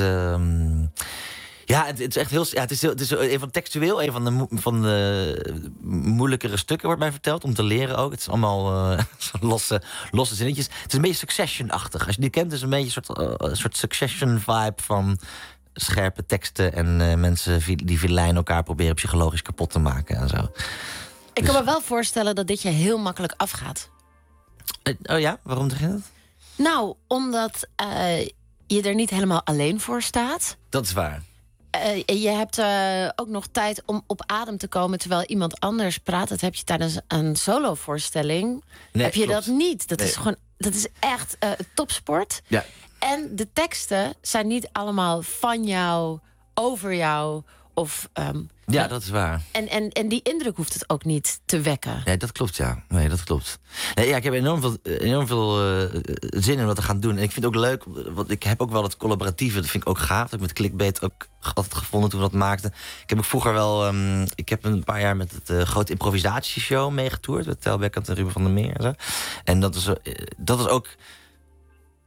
het is echt heel... Ja, het is een van textueel een van de moeilijkere stukken, wordt mij verteld, om te leren ook. Het is allemaal losse zinnetjes. Het is een beetje Succession-achtig. Als je die kent, is het een beetje een soort Succession-vibe van scherpe teksten en mensen die vilijn elkaar proberen psychologisch kapot te maken en zo. Ik kan me wel voorstellen dat dit je heel makkelijk afgaat. Oh ja? Waarom zeg je dat? Nou, omdat je er niet helemaal alleen voor staat. Dat is waar. Je hebt ook nog tijd om op adem te komen terwijl iemand anders praat. Dat heb je tijdens een solovoorstelling. Heb je dat niet. Dat is echt topsport. Ja. En de teksten zijn niet allemaal van jou, over jou of... dat is waar. En die indruk hoeft het ook niet te wekken. Ja, dat klopt, ja. Nee, dat klopt. Nee, ja, ik heb enorm veel zin in wat we gaan doen. En ik vind het ook leuk, want ik heb ook wel het collaboratieve. Dat vind ik ook gaaf. Dat ik met Clickbait ook altijd gevonden toen we dat maakten. Ik heb ook vroeger wel... ik heb een paar jaar met het grote improvisatieshow meegetoerd. Met Tel Bekkant en Ruben van der Meer en zo. En dat is ook...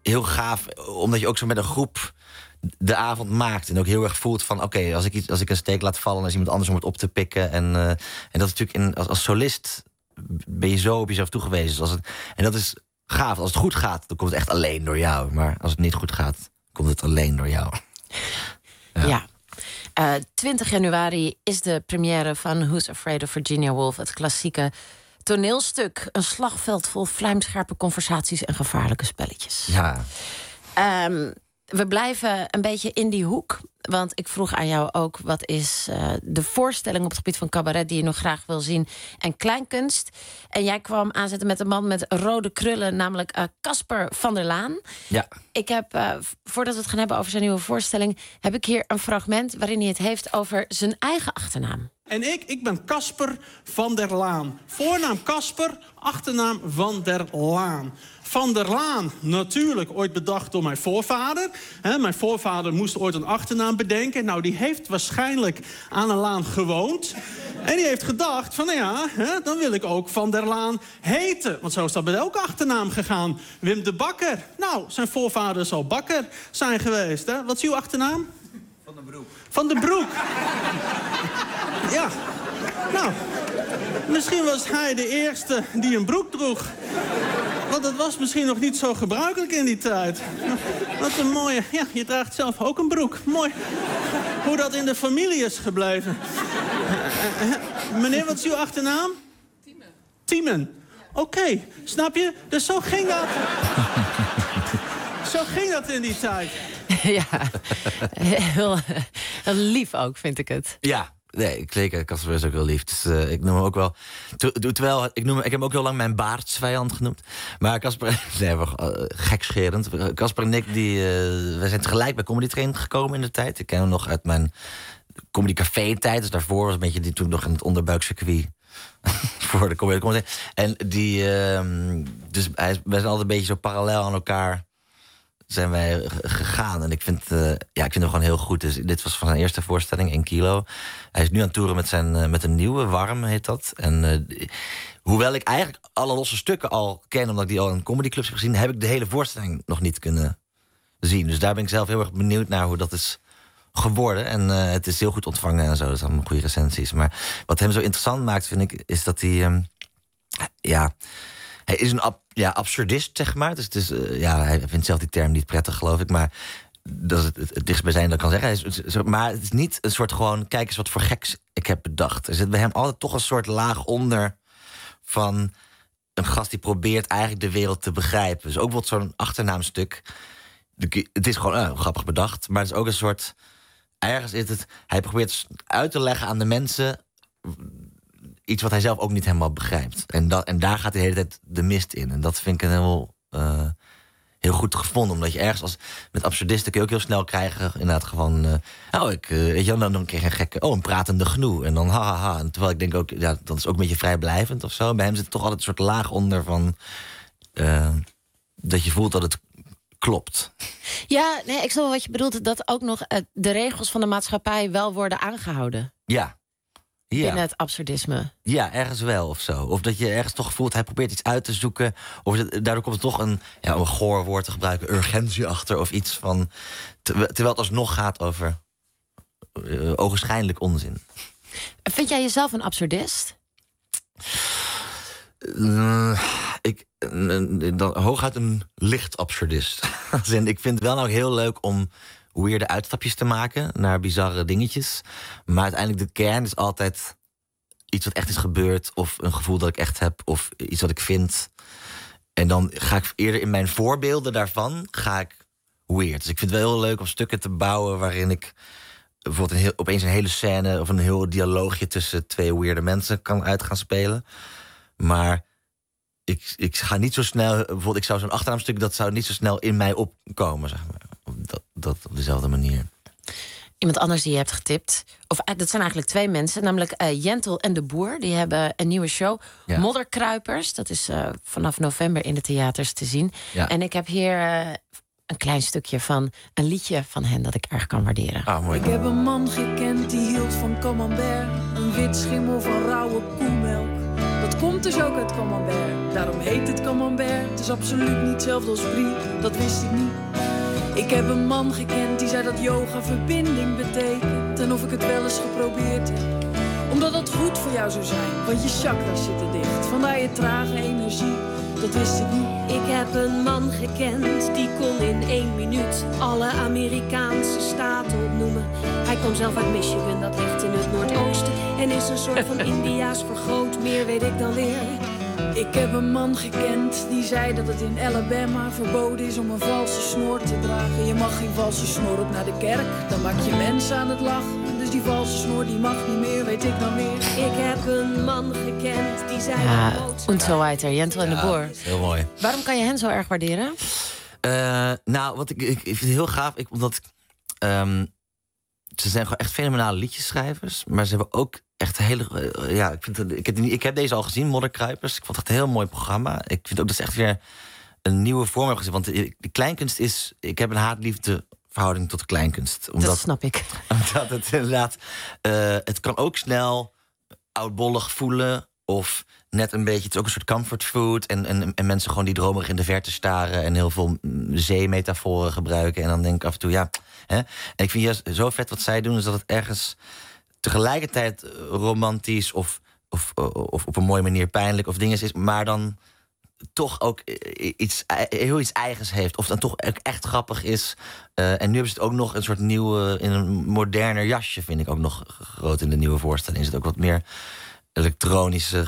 heel gaaf, omdat je ook zo met een groep de avond maakt. En ook heel erg voelt van, oké, als ik een steek laat vallen, dan is iemand anders om het op te pikken. En dat is natuurlijk, als solist ben je zo op jezelf toegewezen. En dat is gaaf. Als het goed gaat, dan komt het echt alleen door jou. Maar als het niet goed gaat, komt het alleen door jou. Ja. 20 januari is de première van Who's Afraid of Virginia Woolf, het klassieke toneelstuk. Een slagveld vol vlijmscherpe conversaties en gevaarlijke spelletjes. Ja. We blijven een beetje in die hoek. Want ik vroeg aan jou ook, wat is de voorstelling op het gebied van cabaret die je nog graag wil zien en kleinkunst? En jij kwam aanzetten met een man met rode krullen, namelijk Casper van der Laan. Ja. Ik heb, voordat we het gaan hebben over zijn nieuwe voorstelling, heb ik hier een fragment waarin hij het heeft over zijn eigen achternaam. En ik ben Casper van der Laan. Voornaam Casper, achternaam van der Laan. Van der Laan, natuurlijk ooit bedacht door mijn voorvader. Mijn voorvader moest ooit een achternaam bedenken. Nou, die heeft waarschijnlijk aan een laan gewoond. En die heeft gedacht van, nou ja, dan wil ik ook Van der Laan heten. Want zo is dat bij elke achternaam gegaan. Wim de Bakker. Nou, zijn voorvader zal Bakker zijn geweest. Hè? Wat is uw achternaam? Van den Broek. Van den Broek. Ja. Nou, misschien was hij de eerste die een broek droeg. Want dat was misschien nog niet zo gebruikelijk in die tijd. Wat een mooie... Ja, je draagt zelf ook een broek. Mooi. Hoe dat in de familie is gebleven. Meneer, wat is uw achternaam? Tiemen. Tiemen. Oké, snap je? Dus zo ging dat. Zo ging dat in die tijd. Ja, heel lief ook, vind ik het. Ja. Nee, zeker. Casper is ook wel lief. Dus, ik noem hem ook wel... Terwijl, ik heb hem ook heel lang mijn baardsvijand genoemd. Maar Casper... Nee, gekscherend. Casper en ik, wij zijn tegelijk bij Comedy Train gekomen in de tijd. Ik ken hem nog uit mijn Comedy Café tijd. Dus daarvoor was een beetje toen nog in het onderbuikcircuit. Voor de Comedy Train. En dus wij zijn altijd een beetje zo parallel aan elkaar zijn wij gegaan. En ik vind hem gewoon heel goed. Dus dit was van zijn eerste voorstelling, 1 kilo. Hij is nu aan het toeren met een nieuwe, Warm heet dat. En hoewel ik eigenlijk alle losse stukken al ken, omdat ik die al in comedyclubs heb gezien, heb ik de hele voorstelling nog niet kunnen zien. Dus daar ben ik zelf heel erg benieuwd naar hoe dat is geworden. En het is heel goed ontvangen en zo. Dat zijn allemaal goede recensies. Maar wat hem zo interessant maakt, vind ik, is dat hij... hij is een absurdist, zeg maar. Dus het is, hij vindt zelf die term niet prettig, geloof ik. Maar dat is het dichtstbijzijnde dat ik kan zeggen. Maar het is niet een soort gewoon, kijk eens wat voor geks ik heb bedacht. Er zit bij hem altijd toch een soort laag onder van een gast die probeert eigenlijk de wereld te begrijpen. Dus ook bijvoorbeeld zo'n achternaamstuk. Het is gewoon grappig bedacht. Maar het is ook een soort... Ergens is het... Hij probeert uit te leggen aan de mensen iets wat hij zelf ook niet helemaal begrijpt. En daar gaat de hele tijd de mist in. En dat vind ik heel goed gevonden. Omdat je ergens met absurdisten kun je ook heel snel krijgen. Inderdaad gewoon... weet je, dan krijg je een gekke... een pratende gnoe. En dan ha. En terwijl ik denk ook... Ja, dat is ook een beetje vrijblijvend of zo. Bij hem zit toch altijd een soort laag onder van... dat je voelt dat het klopt. Ja, nee, ik snap wel wat je bedoelt. Dat ook nog de regels van de maatschappij wel worden aangehouden. Ja. In het absurdisme. Ja, ergens wel of zo. Of dat je ergens toch voelt, hij probeert iets uit te zoeken. Of daardoor komt er toch een goor woord te gebruiken, urgentie achter of iets van. Terwijl het alsnog gaat over ogenschijnlijk onzin. Vind jij jezelf een absurdist? Hooguit een licht absurdist. Ik vind het wel nou heel leuk om weirde uitstapjes te maken naar bizarre dingetjes. Maar uiteindelijk de kern is altijd iets wat echt is gebeurd, of een gevoel dat ik echt heb, of iets wat ik vind. En dan ga ik eerder in mijn voorbeelden daarvan weird. Dus ik vind het wel heel leuk om stukken te bouwen waarin ik bijvoorbeeld opeens een hele scène of een heel dialoogje tussen twee weirde mensen kan uit gaan spelen. Maar ik ga niet zo snel... Bijvoorbeeld, ik zou zo'n achternaamstuk, dat zou niet zo snel in mij opkomen, zeg maar. Dat op dezelfde manier. Iemand anders die je hebt getipt, of dat zijn eigenlijk 2 mensen, namelijk Jentel en de Boer. Die hebben een nieuwe show, Modderkruipers. Dat is vanaf november in de theaters te zien. Ja. En ik heb hier een klein stukje van een liedje van hen dat ik erg kan waarderen. Mooi. Ik heb een man gekend die hield van camembert. Een wit schimmel van rauwe koemelk. Dat komt dus ook uit Camembert. Daarom heet het Camembert. Het is absoluut niet hetzelfde als Brie, dat wist ik niet. Ik heb een man gekend die zei dat yoga verbinding betekent. En of ik het wel eens geprobeerd heb. Omdat dat goed voor jou zou zijn, want je chakras zitten dicht. Vandaar je trage energie, dat wist ik niet. Ik heb een man gekend, die kon in 1 minuut alle Amerikaanse staten opnoemen. Hij kwam zelf uit Michigan, dat ligt in het Noordoosten. En is een soort van Indiaas vergroot, meer weet ik dan weer. Ik heb een man gekend die zei dat het in Alabama verboden is om een valse snor te dragen. Je mag geen valse snor op naar de kerk, dan maak je mensen aan het lachen. Dus die valse snor die mag niet meer, weet ik dan meer. Ik heb een man gekend die zei... Und so weiter, Jentel en de Boer. Heel mooi. Waarom kan je hen zo erg waarderen? Nou, wat ik vind het heel gaaf, omdat ze zijn gewoon echt fenomenale liedjeschrijvers, maar ze hebben ook echt hele... ik heb deze al gezien, Modderkruipers. Ik vond het een heel mooi programma. Ik vind ook dat ze echt weer een nieuwe vorm hebben gezien. Want de kleinkunst is... Ik heb een haat-liefde verhouding tot de kleinkunst. Dat snap ik. Omdat het inderdaad... het kan ook snel oudbollig voelen of net een beetje... Het is ook een soort comfortfood. En mensen gewoon die dromerig in de verte staren en heel veel zeemetaforen gebruiken. En dan denk ik af en toe, ja... Hè? En ik vind juist zo vet wat zij doen, is dat het ergens tegelijkertijd romantisch of op een mooie manier pijnlijk of dingen is, maar dan toch ook iets eigens heeft. Of dan toch ook echt grappig is. En nu hebben ze het ook nog een soort nieuwe, in een moderner jasje, vind ik ook nog groot in de nieuwe voorstelling. Is het ook wat meer elektronische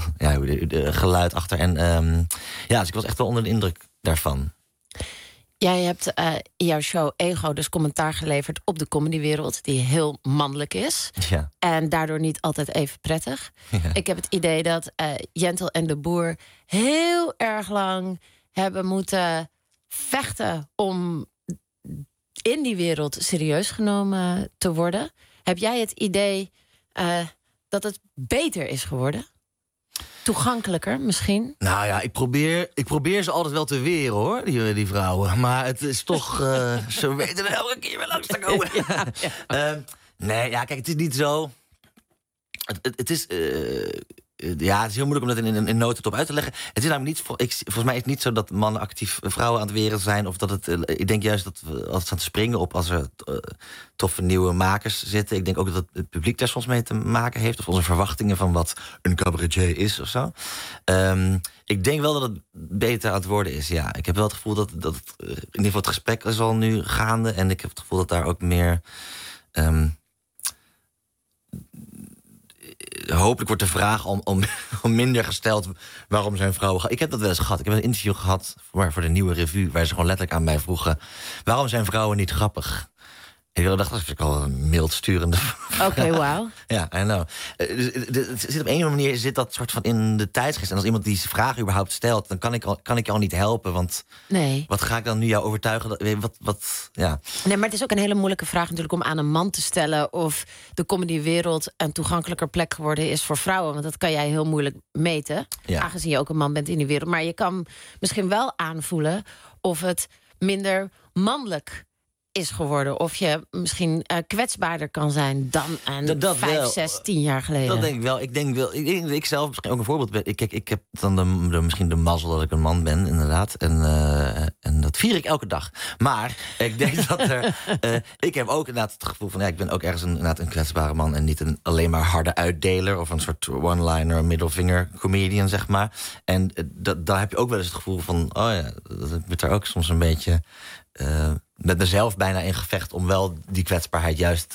geluid achter. En dus ik was echt wel onder de indruk daarvan. Jij hebt in jouw show Ego dus commentaar geleverd op de comedywereld, die heel mannelijk is. Ja. En daardoor niet altijd even prettig. Ja. Ik heb het idee dat Jentel en de Boer heel erg lang hebben moeten vechten om in die wereld serieus genomen te worden. Heb jij het idee dat het beter is geworden? Toegankelijker misschien? Nou ja, ik probeer ze altijd wel te weren, hoor, die vrouwen. Maar het is toch... ze weten er elke keer wel langs te komen. Nee, ja, kijk, het is niet zo... Het is... het is heel moeilijk om dat in notendop uit te leggen. Het is namelijk niet... Volgens mij is het niet zo dat mannen actief vrouwen aan het weren zijn. Of dat het... ik denk juist dat we altijd staan te springen op als er toffe nieuwe makers zitten. Ik denk ook dat het publiek daar soms mee te maken heeft. Of onze verwachtingen van wat een cabaretier is of zo. Ik denk wel dat het beter aan het worden is, ja. Ik heb wel het gevoel dat in ieder geval het gesprek is al nu gaande. En ik heb het gevoel dat daar ook meer... hopelijk wordt de vraag om minder gesteld waarom zijn vrouwen... Ik heb dat wel eens gehad. Ik heb een interview gehad voor de Nieuwe Revue, waar ze gewoon letterlijk aan mij vroegen: waarom zijn vrouwen niet grappig? Ik dacht, dat vind ik al een mild sturende vraag. Oké, wauw. Ja, I know. Zit op een manier zit dat soort van in de tijdsgeest. En als iemand die vraag überhaupt stelt, dan kan ik je al niet helpen. Want wat ga ik dan nu jou overtuigen? Ja. Nee, maar het is ook een hele moeilijke vraag natuurlijk om aan een man te stellen of de comedywereld een toegankelijker plek geworden is voor vrouwen. Want dat kan jij heel moeilijk meten, aangezien je ook een man bent in die wereld. Maar je kan misschien wel aanvoelen of het minder mannelijk is geworden. Of je misschien kwetsbaarder kan zijn dan 5, 6, 10 jaar geleden. Dat denk ik wel. Ik zelf misschien ook een voorbeeld ben. Ik heb dan misschien de mazzel dat ik een man ben, inderdaad. En dat vier ik elke dag. Maar ik denk dat ik heb ook inderdaad het gevoel van... ik ben ook ergens een kwetsbare man en niet alleen maar harde uitdeler of een soort one-liner, middelvinger comedian, zeg maar. En daar heb je ook wel eens het gevoel van... dat ik daar ook soms een beetje... met mezelf bijna in gevecht om wel die kwetsbaarheid juist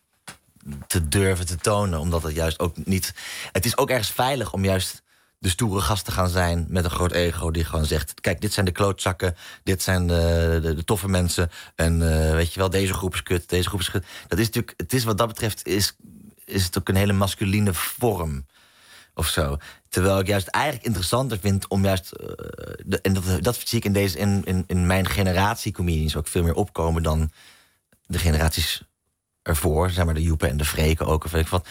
te durven te tonen. Omdat het juist ook niet... Het is ook ergens veilig om juist de stoere gast te gaan zijn met een groot ego die gewoon zegt: kijk, dit zijn de klootzakken, dit zijn de toffe mensen. En weet je wel, deze groep is kut, deze groep is kut. Dat is natuurlijk, het is wat dat betreft is het ook een hele masculine vorm. Of zo. Terwijl ik juist eigenlijk interessanter vind om juist... en dat zie ik in mijn generatie comedians ook veel meer opkomen dan de generaties ervoor. Zeg maar de Joepen en de Freken ook. Of weet ik wat.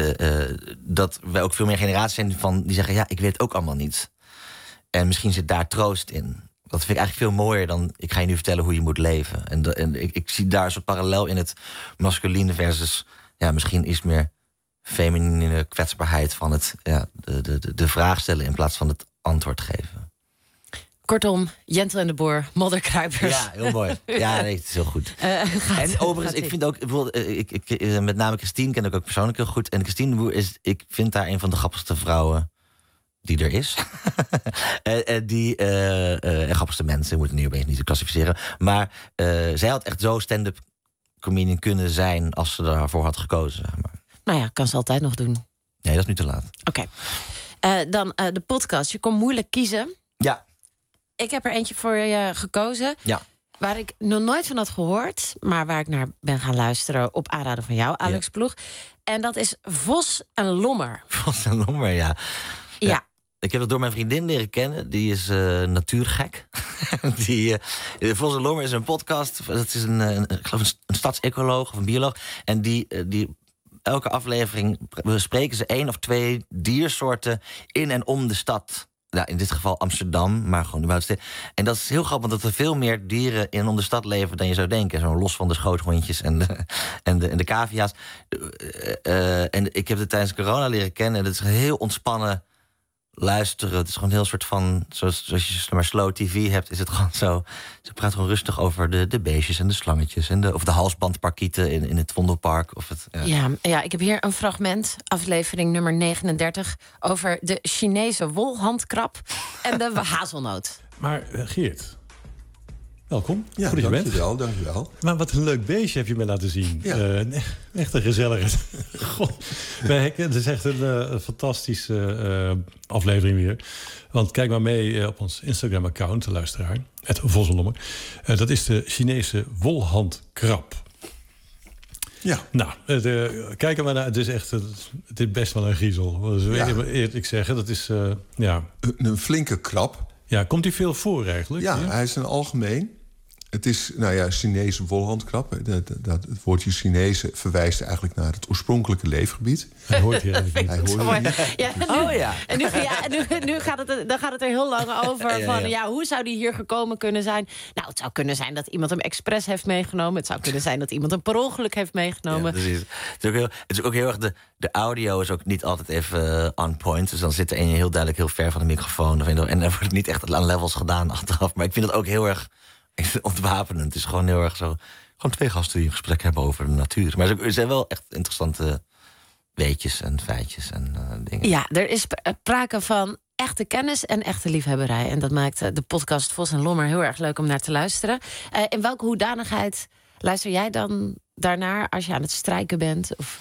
Dat wij ook veel meer generaties zijn van die zeggen: ja, ik weet het ook allemaal niet. En misschien zit daar troost in. Dat vind ik eigenlijk veel mooier dan: ik ga je nu vertellen hoe je moet leven. En ik zie daar een soort parallel in het masculine versus... ja, misschien iets meer feminine kwetsbaarheid van het de vraag stellen in plaats van het antwoord geven. Kortom, Jentel en de Boer, modderkruipers. Ja, heel mooi. Ja, nee, het is heel goed. En overigens, ik vind ook, met name Christine ken ik ook persoonlijk heel goed. En Christine de Boer ik vind haar een van de grappigste vrouwen die er is. En grappigste mensen, moeten nu opeens niet te klassificeren. Maar zij had echt zo stand-up comedian kunnen zijn als ze daarvoor had gekozen. Zeg maar. Nou ja, kan ze altijd nog doen. Nee, dat is nu te laat. Oké. Dan de podcast. Je kon moeilijk kiezen. Ja. Ik heb er eentje voor je gekozen. Ja. Waar ik nog nooit van had gehoord, maar waar ik naar ben gaan luisteren op aanraden van jou, Alex Ploeg. En dat is Vos en Lommer. Vos en Lommer, ja. Ik heb het door mijn vriendin leren kennen. Die is natuurgek. Vos en Lommer is een podcast. Dat is ik geloof een stadsecoloog of een bioloog. En die elke aflevering bespreken ze 1 of 2 diersoorten in en om de stad. Nou, in dit geval Amsterdam, maar gewoon de buitensteden. En dat is heel grappig, want dat er veel meer dieren in en om de stad leven dan je zou denken. Zo los van de schoothondjes en de cavia's. En ik heb het tijdens corona leren kennen. En het is een heel ontspannen luisteren. Het is gewoon een heel soort van, zoals je maar slow tv hebt, is het gewoon zo. Ze praat gewoon rustig over de beestjes en de slangetjes of de halsbandparkieten in het Vondelpark. Ja, ik heb hier een fragment, aflevering nummer 39, over de Chinese wolhandkrab en de hazelnoot. Maar Geert, welkom. Ja, goed dat je bent. Dankjewel. Maar wat een leuk beestje heb je me laten zien. Ja. Echt een gezellige. Het is echt een fantastische aflevering weer. Want kijk maar mee op ons Instagram-account, de luisteraar. Het Vossenlommer. Dat is de Chinese wolhandkrab. Ja. Nou, kijk er maar naar. Het is echt het is best wel een griezel. Ik zeg, dat is een flinke krab. Ja, komt hij veel voor eigenlijk? Ja, hij is een algemeen. Het is, Chinese wolhandkrab. Het woordje Chinese verwijst eigenlijk naar het oorspronkelijke leefgebied. Hij hoort hier even. En nu gaat het er heel lang over hoe zou die hier gekomen kunnen zijn? Nou, het zou kunnen zijn dat iemand hem expres heeft meegenomen. Het zou kunnen zijn dat iemand hem per ongeluk heeft meegenomen. Ja, het is ook heel erg de audio is ook niet altijd even on point. Dus dan zit er een heel duidelijk heel ver van de microfoon. En dan wordt het niet echt aan levels gedaan achteraf. Maar ik vind het ook heel erg ontwapenend. Het is gewoon heel erg zo. Gewoon 2 gasten die een gesprek hebben over de natuur. Maar er zijn wel echt interessante weetjes en feitjes en dingen. Ja, er is sprake van echte kennis en echte liefhebberij. En dat maakt de podcast Vos en Lommer heel erg leuk om naar te luisteren. In welke hoedanigheid luister jij dan daarnaar als je aan het strijken bent? Of,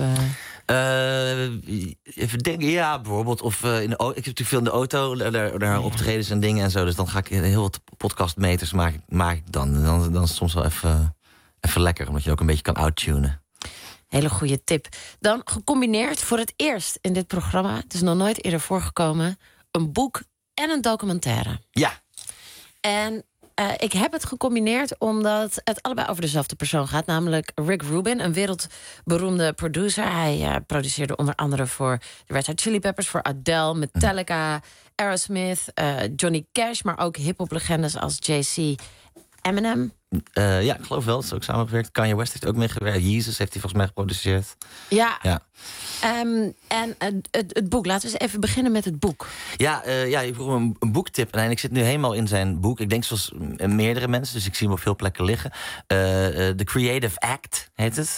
even denken, bijvoorbeeld. Of ik heb natuurlijk veel in de auto, daar optredens en dingen en zo. Dus dan ga ik heel wat podcastmeters maak ik dan. En dan is het soms wel even lekker, omdat je ook een beetje kan outtunen. Hele goede tip. Dan gecombineerd voor het eerst in dit programma, het is nog nooit eerder voorgekomen, een boek en een documentaire. Ja. En ik heb het gecombineerd omdat het allebei over dezelfde persoon gaat. Namelijk Rick Rubin, een wereldberoemde producer. Hij produceerde onder andere voor de Red Hot Chili Peppers, voor Adele, Metallica, Aerosmith, Johnny Cash, maar ook hip-hop-legendes als Jay-Z, Eminem. Ik geloof wel. Dat is ook samengewerkt. Kanye West heeft ook meegewerkt. Jezus heeft hij volgens mij geproduceerd. Ja. En het boek. Laten we eens even beginnen met het boek. Je vroeg een boektip. En ik zit nu helemaal in zijn boek. Ik denk zoals meerdere mensen, dus ik zie hem op veel plekken liggen. The Creative Act heet het.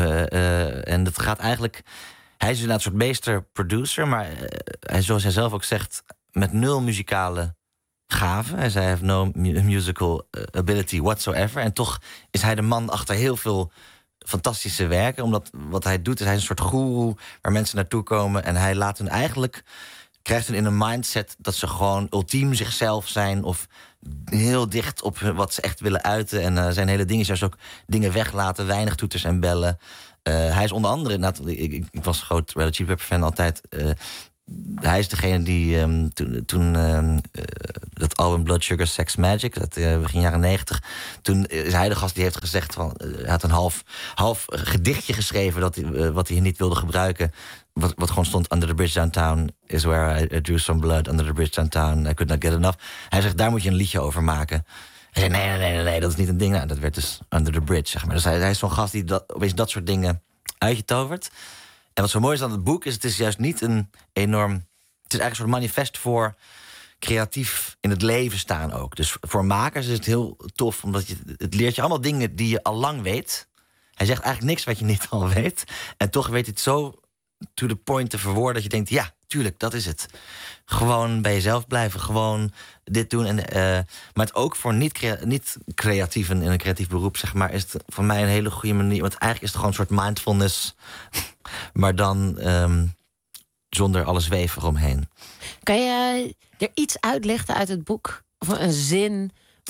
En dat gaat eigenlijk. Hij is inderdaad een soort meester-producer, maar zoals hij zelf ook zegt, met 0 muzikale gaven. Hij zei, I have no musical ability whatsoever. En toch is hij de man achter heel veel fantastische werken. Omdat wat hij doet, is hij is een soort goeroe waar mensen naartoe komen. En hij laat hen eigenlijk, krijgt hen in een mindset dat ze gewoon ultiem zichzelf zijn. Of heel dicht op wat ze echt willen uiten. En zijn hele ding is juist ook dingen weglaten. Weinig toeters en bellen. Hij is onder andere, ik was een groot Red Hot Chili Pepper fan altijd. Hij is degene die toen dat album Blood Sugar Sex Magic, dat begin jaren 90, toen is hij de gast die heeft gezegd van, hij had een half gedichtje geschreven wat hij niet wilde gebruiken, wat gewoon stond: Under the bridge downtown is where I drew some blood, under the bridge downtown I could not get enough. Hij zegt, daar moet je een liedje over maken. Hij zei, nee, dat is niet een ding. Nou, dat werd dus Under the Bridge, zeg maar. Dus hij is zo'n gast die opeens dat soort dingen uit je tovert. En wat zo mooi is aan het boek is, het is juist niet een enorm... Het is eigenlijk een soort manifest voor creatief in het leven staan ook. Dus voor makers is het heel tof, omdat het leert je allemaal dingen die je al lang weet. Hij zegt eigenlijk niks wat je niet al weet. En toch weet hij het zo to the point te verwoorden dat je denkt, ja, tuurlijk, dat is het. Gewoon bij jezelf blijven, gewoon dit doen. Maar het ook voor niet creatieven in een creatief beroep, zeg maar, is het voor mij een hele goede manier. Want eigenlijk is het gewoon een soort mindfulness, maar dan zonder alle zweven eromheen. Kan je er iets uitlichten uit het boek? Of een zin?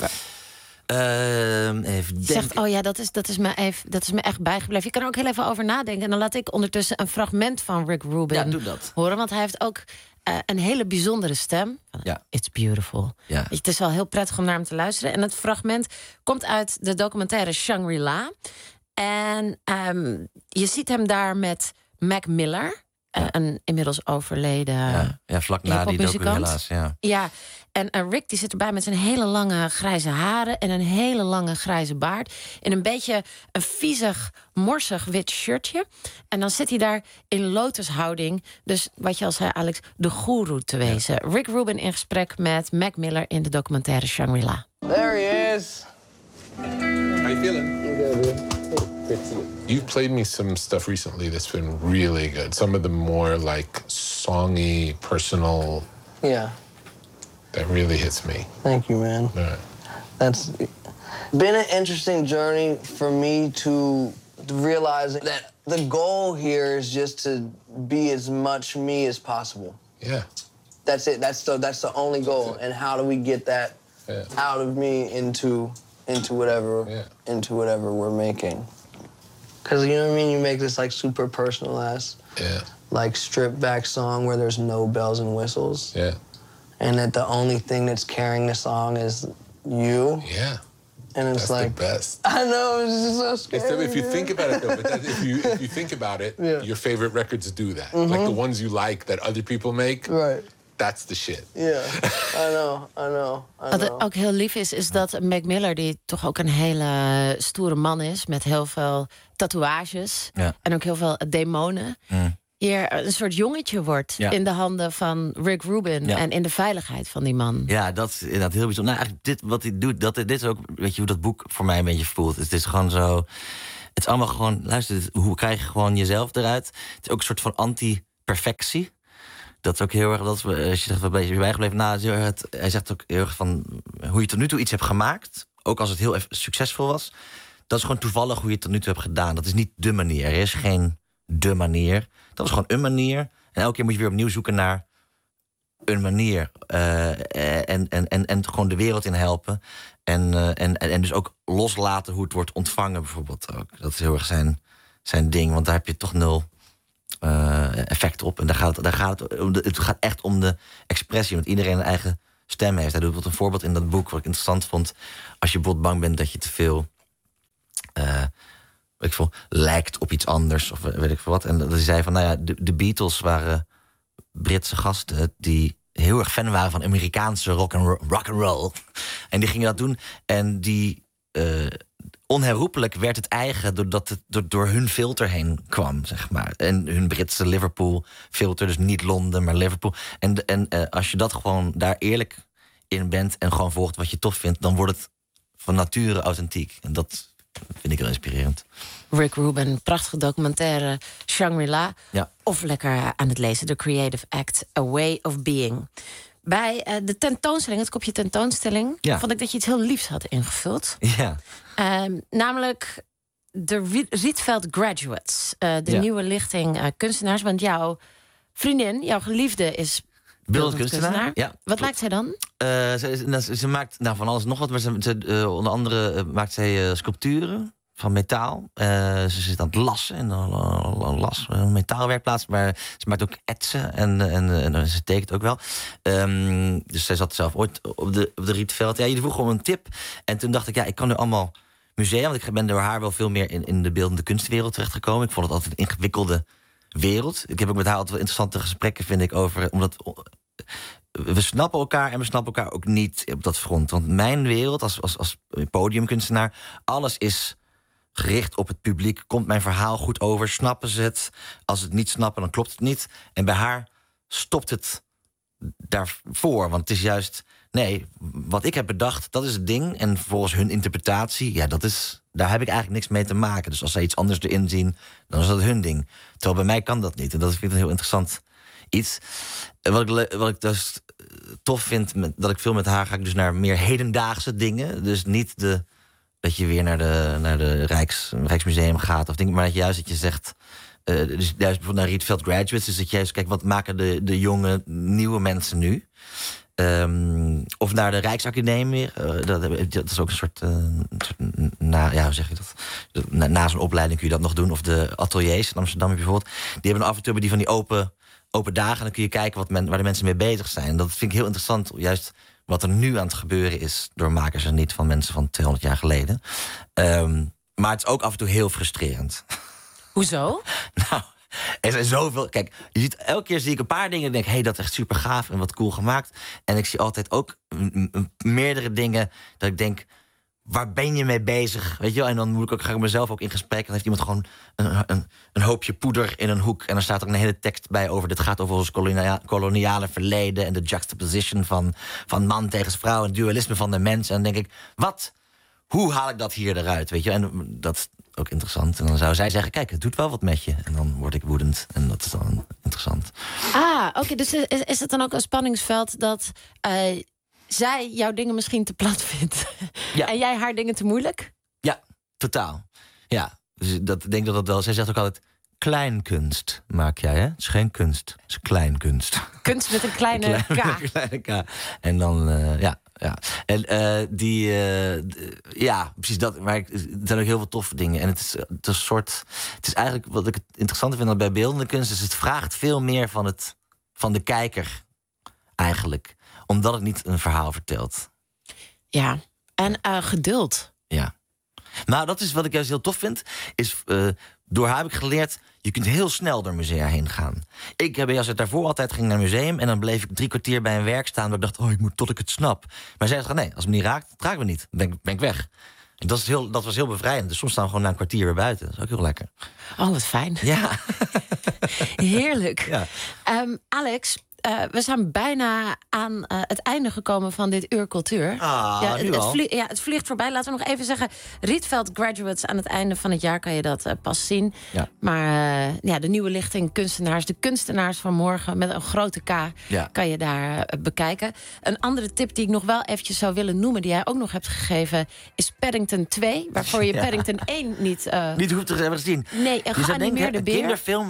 Even je zegt, oh ja, dat is me echt bijgebleven. Je kan er ook heel even over nadenken. En dan laat ik ondertussen een fragment van Rick Rubin horen. Want hij heeft ook een hele bijzondere stem. Ja. It's beautiful. Ja. Het is wel heel prettig om naar hem te luisteren. En het fragment komt uit de documentaire Shangri-La. En je ziet hem daar met Mac Miller... een inmiddels overleden vlak na die docu helaas. Ja, en Rick die zit erbij met zijn hele lange grijze haren... en een hele lange grijze baard. In een beetje een viezig, morsig wit shirtje. En dan zit hij daar in lotushouding. Dus wat je al zei, Alex, de goeroe te wezen. Ja. Rick Rubin in gesprek met Mac Miller in de documentaire Shangri-La. There he is. How you feeling? Good. You've played me some stuff recently that's been really good. Some of the more like songy, personal. Yeah. That really hits me. Thank you, man. Yeah. That's been an interesting journey for me to realize that the goal here is just to be as much me as possible. Yeah. That's it. That's the only goal. And how do we get that out of me into whatever we're making? Because, you know what I mean? You make this, like, super personal-ass, like, stripped-back song where there's no bells and whistles. Yeah. And that the only thing that's carrying the song is you. Yeah. And it's that's like... the best. I know, it's just so scary. If you think about it, though, but if you think about it, your favorite records do that. Mm-hmm. Like the ones you like that other people make. Right. That's the shit. Yeah, I know. Wat ook heel lief is dat Mac Miller, die toch ook een hele stoere man is... met heel veel tatoeages en ook heel veel demonen... hier een soort jongetje wordt in de handen van Rick Rubin... en in de veiligheid van die man. Ja, dat is inderdaad heel bijzonder. Nou, eigenlijk wat hij doet, dit is ook, weet je, hoe dat boek voor mij een beetje voelt. Het is gewoon zo... Het is allemaal gewoon, luister, hoe krijg je gewoon jezelf eruit? Het is ook een soort van anti-perfectie. Dat is ook heel erg, als je zegt, wat ben je bijgebleven? Hij zegt ook heel erg van hoe je tot nu toe iets hebt gemaakt, ook als het heel even succesvol was. Dat is gewoon toevallig hoe je het tot nu toe hebt gedaan. Dat is niet de manier. Er is geen de manier. Dat was gewoon een manier. En elke keer moet je weer opnieuw zoeken naar een manier. En gewoon de wereld in helpen. En dus ook loslaten hoe het wordt ontvangen, bijvoorbeeld. Ook. Dat is heel erg zijn ding. Want daar heb je toch nul effect op. En het gaat echt om de expressie. Want iedereen een eigen stem heeft. Hij doet bijvoorbeeld een voorbeeld in dat boek wat ik interessant vond. Als je bijvoorbeeld bang bent dat je te veel lijkt op iets anders. Of weet ik veel wat. En dat hij zei van, nou ja, de Beatles waren Britse gasten die heel erg fan waren van Amerikaanse rock and roll. En die gingen dat doen. En die onherroepelijk werd het eigen doordat het door hun filter heen kwam, zeg maar. En hun Britse Liverpool filter, dus niet Londen, maar Liverpool. En als je dat gewoon daar eerlijk in bent en gewoon volgt wat je tof vindt, dan wordt het van nature authentiek. En dat vind ik heel inspirerend. Rick Rubin, prachtige documentaire Shangri-La. Ja. Of lekker aan het lezen, The Creative Act, A Way of Being. Bij de tentoonstelling, het kopje tentoonstelling, vond ik dat je iets heel liefs had ingevuld. Ja. Namelijk de Rietveld Graduates. De nieuwe lichting kunstenaars. Want jouw vriendin, jouw geliefde, is beeldend kunstenaar. Ja, wat maakt zij dan? Ze maakt van alles nog wat. Maar onder andere maakt zij sculpturen van metaal. Ze zit aan het lassen in een metaalwerkplaats. Maar ze maakt ook etsen en ze tekent ook wel. Dus zij zat zelf ooit op de Rietveld. Ja, je vroeg om een tip. En toen dacht ik, ik kan nu allemaal musea. Want ik ben door haar wel veel meer in de beeldende kunstwereld terechtgekomen. Ik vond het altijd een ingewikkelde wereld. Ik heb ook met haar altijd wel interessante gesprekken, vind ik, over. Omdat we snappen elkaar en we snappen elkaar ook niet op dat front. Want mijn wereld als podiumkunstenaar, alles is gericht op het publiek. Komt mijn verhaal goed over? Snappen ze het? Als ze het niet snappen, dan klopt het niet. En bij haar stopt het daarvoor. Want het is juist... Nee, wat ik heb bedacht, dat is het ding. En volgens hun interpretatie, ja, daar heb ik eigenlijk niks mee te maken. Dus als zij iets anders erin zien, dan is dat hun ding. Terwijl bij mij kan dat niet. En dat vind ik een heel interessant iets. Wat ik dus tof vind, dat ik veel met haar ga ik dus naar meer hedendaagse dingen. Dus niet dat je weer naar de Rijksmuseum gaat of dingen, maar dat je zegt... dus juist bijvoorbeeld naar Rietveld Graduates. Dus dat je juist kijkt, wat maken de jonge, nieuwe mensen nu? Of naar de Rijksacademie. Dat is ook een soort... hoe zeg je dat? Na zo'n opleiding kun je dat nog doen. Of de ateliers in Amsterdam heb je bijvoorbeeld. Die hebben af en toe die van die open dagen. En dan kun je kijken waar de mensen mee bezig zijn. En dat vind ik heel interessant. Juist wat er nu aan het gebeuren is door makers en niet van mensen van 200 jaar geleden. Maar het is ook af en toe heel frustrerend. Hoezo? Nou, er zijn zoveel... Kijk, elke keer zie ik een paar dingen en denk... hé, dat is echt super gaaf en wat cool gemaakt. En ik zie altijd ook meerdere dingen dat ik denk... waar ben je mee bezig? Weet je wel? En dan ga ik mezelf ook in gesprek. En dan heeft iemand gewoon een hoopje poeder in een hoek. En dan staat er een hele tekst bij over... dit gaat over ons koloniale verleden... en de juxtaposition van man tegen vrouw... en het dualisme van de mens. En dan denk ik, hoe haal ik dat hier eruit? Weet je? En dat is ook interessant. En dan zou zij zeggen, kijk, het doet wel wat met je. En dan word ik woedend. En dat is dan interessant. Oké, dus is het dan ook een spanningsveld... dat zij jouw dingen misschien te plat vindt... Ja. en jij haar dingen te moeilijk? Ja, totaal. Ja, dus ik denk dat wel... Zij zegt ook altijd, kleinkunst maak jij, hè? Het is geen kunst, het is kleinkunst. Kunst met een kleine K. Kleine K. En dan, ja. En precies dat. Maar er zijn ook heel veel toffe dingen. En het is eigenlijk, wat ik het interessante vind bij beeldende kunst... is het vraagt veel meer van de kijker, eigenlijk. Omdat het niet een verhaal vertelt. Ja, en geduld. Ja. Nou, dat is wat ik juist heel tof vind. Door haar heb ik geleerd... je kunt heel snel door musea heen gaan. Ik heb juist daarvoor altijd ging naar een museum... en dan bleef ik 3 kwartier bij een werk staan... waar ik dacht, ik moet tot ik het snap. Maar zij zegt, nee, als het me niet raakt, het raakt me niet. Dan ben ik weg. En dat was heel bevrijdend. Dus soms staan we gewoon na een kwartier weer buiten. Dat is ook heel lekker. Oh, wat fijn. Ja. Heerlijk. Ja. Alex... we zijn bijna aan het einde gekomen van dit uur cultuur. Het vliegt voorbij. Laten we nog even zeggen... Rietveld Graduates aan het einde van het jaar kan je dat pas zien. Ja. Maar de nieuwe lichting kunstenaars... de kunstenaars van morgen met een grote K... kan je daar bekijken. Een andere tip die ik nog wel eventjes zou willen noemen... die jij ook nog hebt gegeven... is Paddington 2. Waarvoor je Paddington 1 niet hoeft te hebben gezien. Nee, een geanimeerde beer. Een kinderfilm.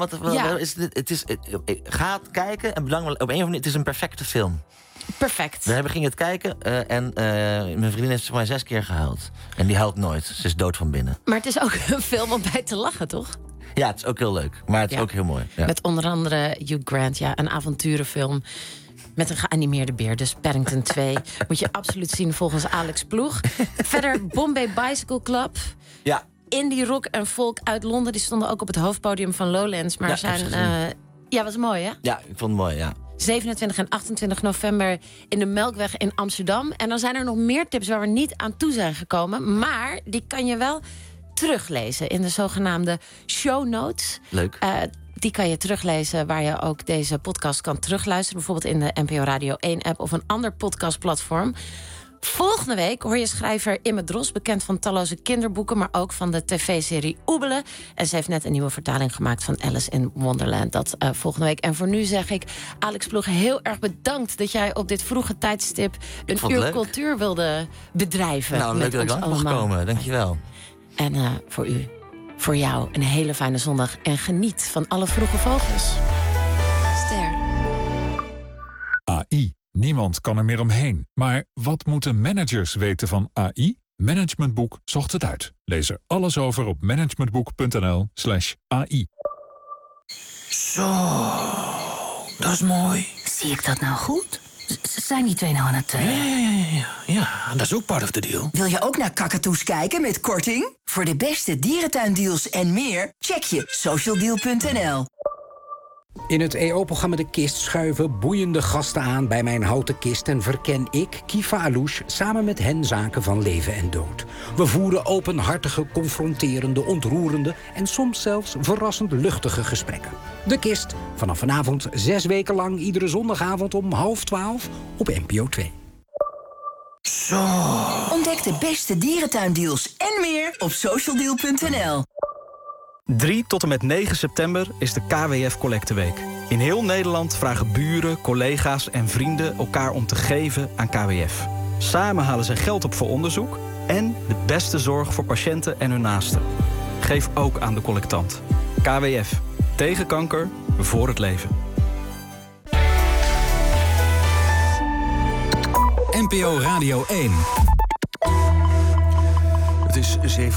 Ga het kijken en belangrijk... Op een of andere manier, het is een perfecte film. Perfect. We gingen het kijken en mijn vriendin heeft voor mij 6 keer gehuild. En die huilt nooit. Ze is dood van binnen. Maar het is ook een film om bij te lachen, toch? Ja, het is ook heel leuk. Maar het is ook heel mooi. Ja. Met onder andere Hugh Grant, een avonturenfilm... met een geanimeerde beer, dus Paddington 2. Moet je absoluut zien volgens Alex Ploeg. Verder Bombay Bicycle Club... Ja. Indie rock en folk uit Londen... die stonden ook op het hoofdpodium van Lowlands. Maar was mooi, hè? Ja, ik vond het mooi, ja. 27 en 28 november in de Melkweg in Amsterdam. En dan zijn er nog meer tips waar we niet aan toe zijn gekomen. Maar die kan je wel teruglezen in de zogenaamde show notes. Leuk. Die kan je teruglezen waar je ook deze podcast kan terugluisteren. Bijvoorbeeld in de NPO Radio 1-app of een ander podcastplatform. Volgende week hoor je schrijver Imme Dros... bekend van talloze kinderboeken... maar ook van de tv-serie Oebelen. En ze heeft net een nieuwe vertaling gemaakt van Alice in Wonderland. Dat volgende week. En voor nu zeg ik, Alex Ploeg, heel erg bedankt... dat jij op dit vroege tijdstip een uur cultuur wilde bedrijven. Nou, leuk dat ik lang mag komen. Dankjewel. En voor jou een hele fijne zondag. En geniet van alle vroege vogels. Ster. AI. Niemand kan er meer omheen. Maar wat moeten managers weten van AI? Managementboek zocht het uit. Lees er alles over op managementboek.nl/AI. Zo, dat is mooi. Zie ik dat nou goed? Zijn die twee nou aan het... Ja, dat is ook part of the deal. Wil je ook naar kakatoes kijken met korting? Voor de beste dierentuindeals en meer, check je socialdeal.nl. In het EO-programma De Kist schuiven boeiende gasten aan bij mijn houten kist en verken ik, Kifa Alouche, samen met hen zaken van leven en dood. We voeren openhartige, confronterende, ontroerende en soms zelfs verrassend luchtige gesprekken. De Kist, vanaf vanavond 6 weken lang, iedere zondagavond om 11:30 op NPO 2. Zo. Ontdek de beste dierentuindeals en meer op socialdeal.nl. 3 tot en met 9 september is de KWF Collecteweek. In heel Nederland vragen buren, collega's en vrienden elkaar om te geven aan KWF. Samen halen zij geld op voor onderzoek en de beste zorg voor patiënten en hun naasten. Geef ook aan de collectant. KWF. Tegen kanker, voor het leven. NPO Radio 1. Het is 7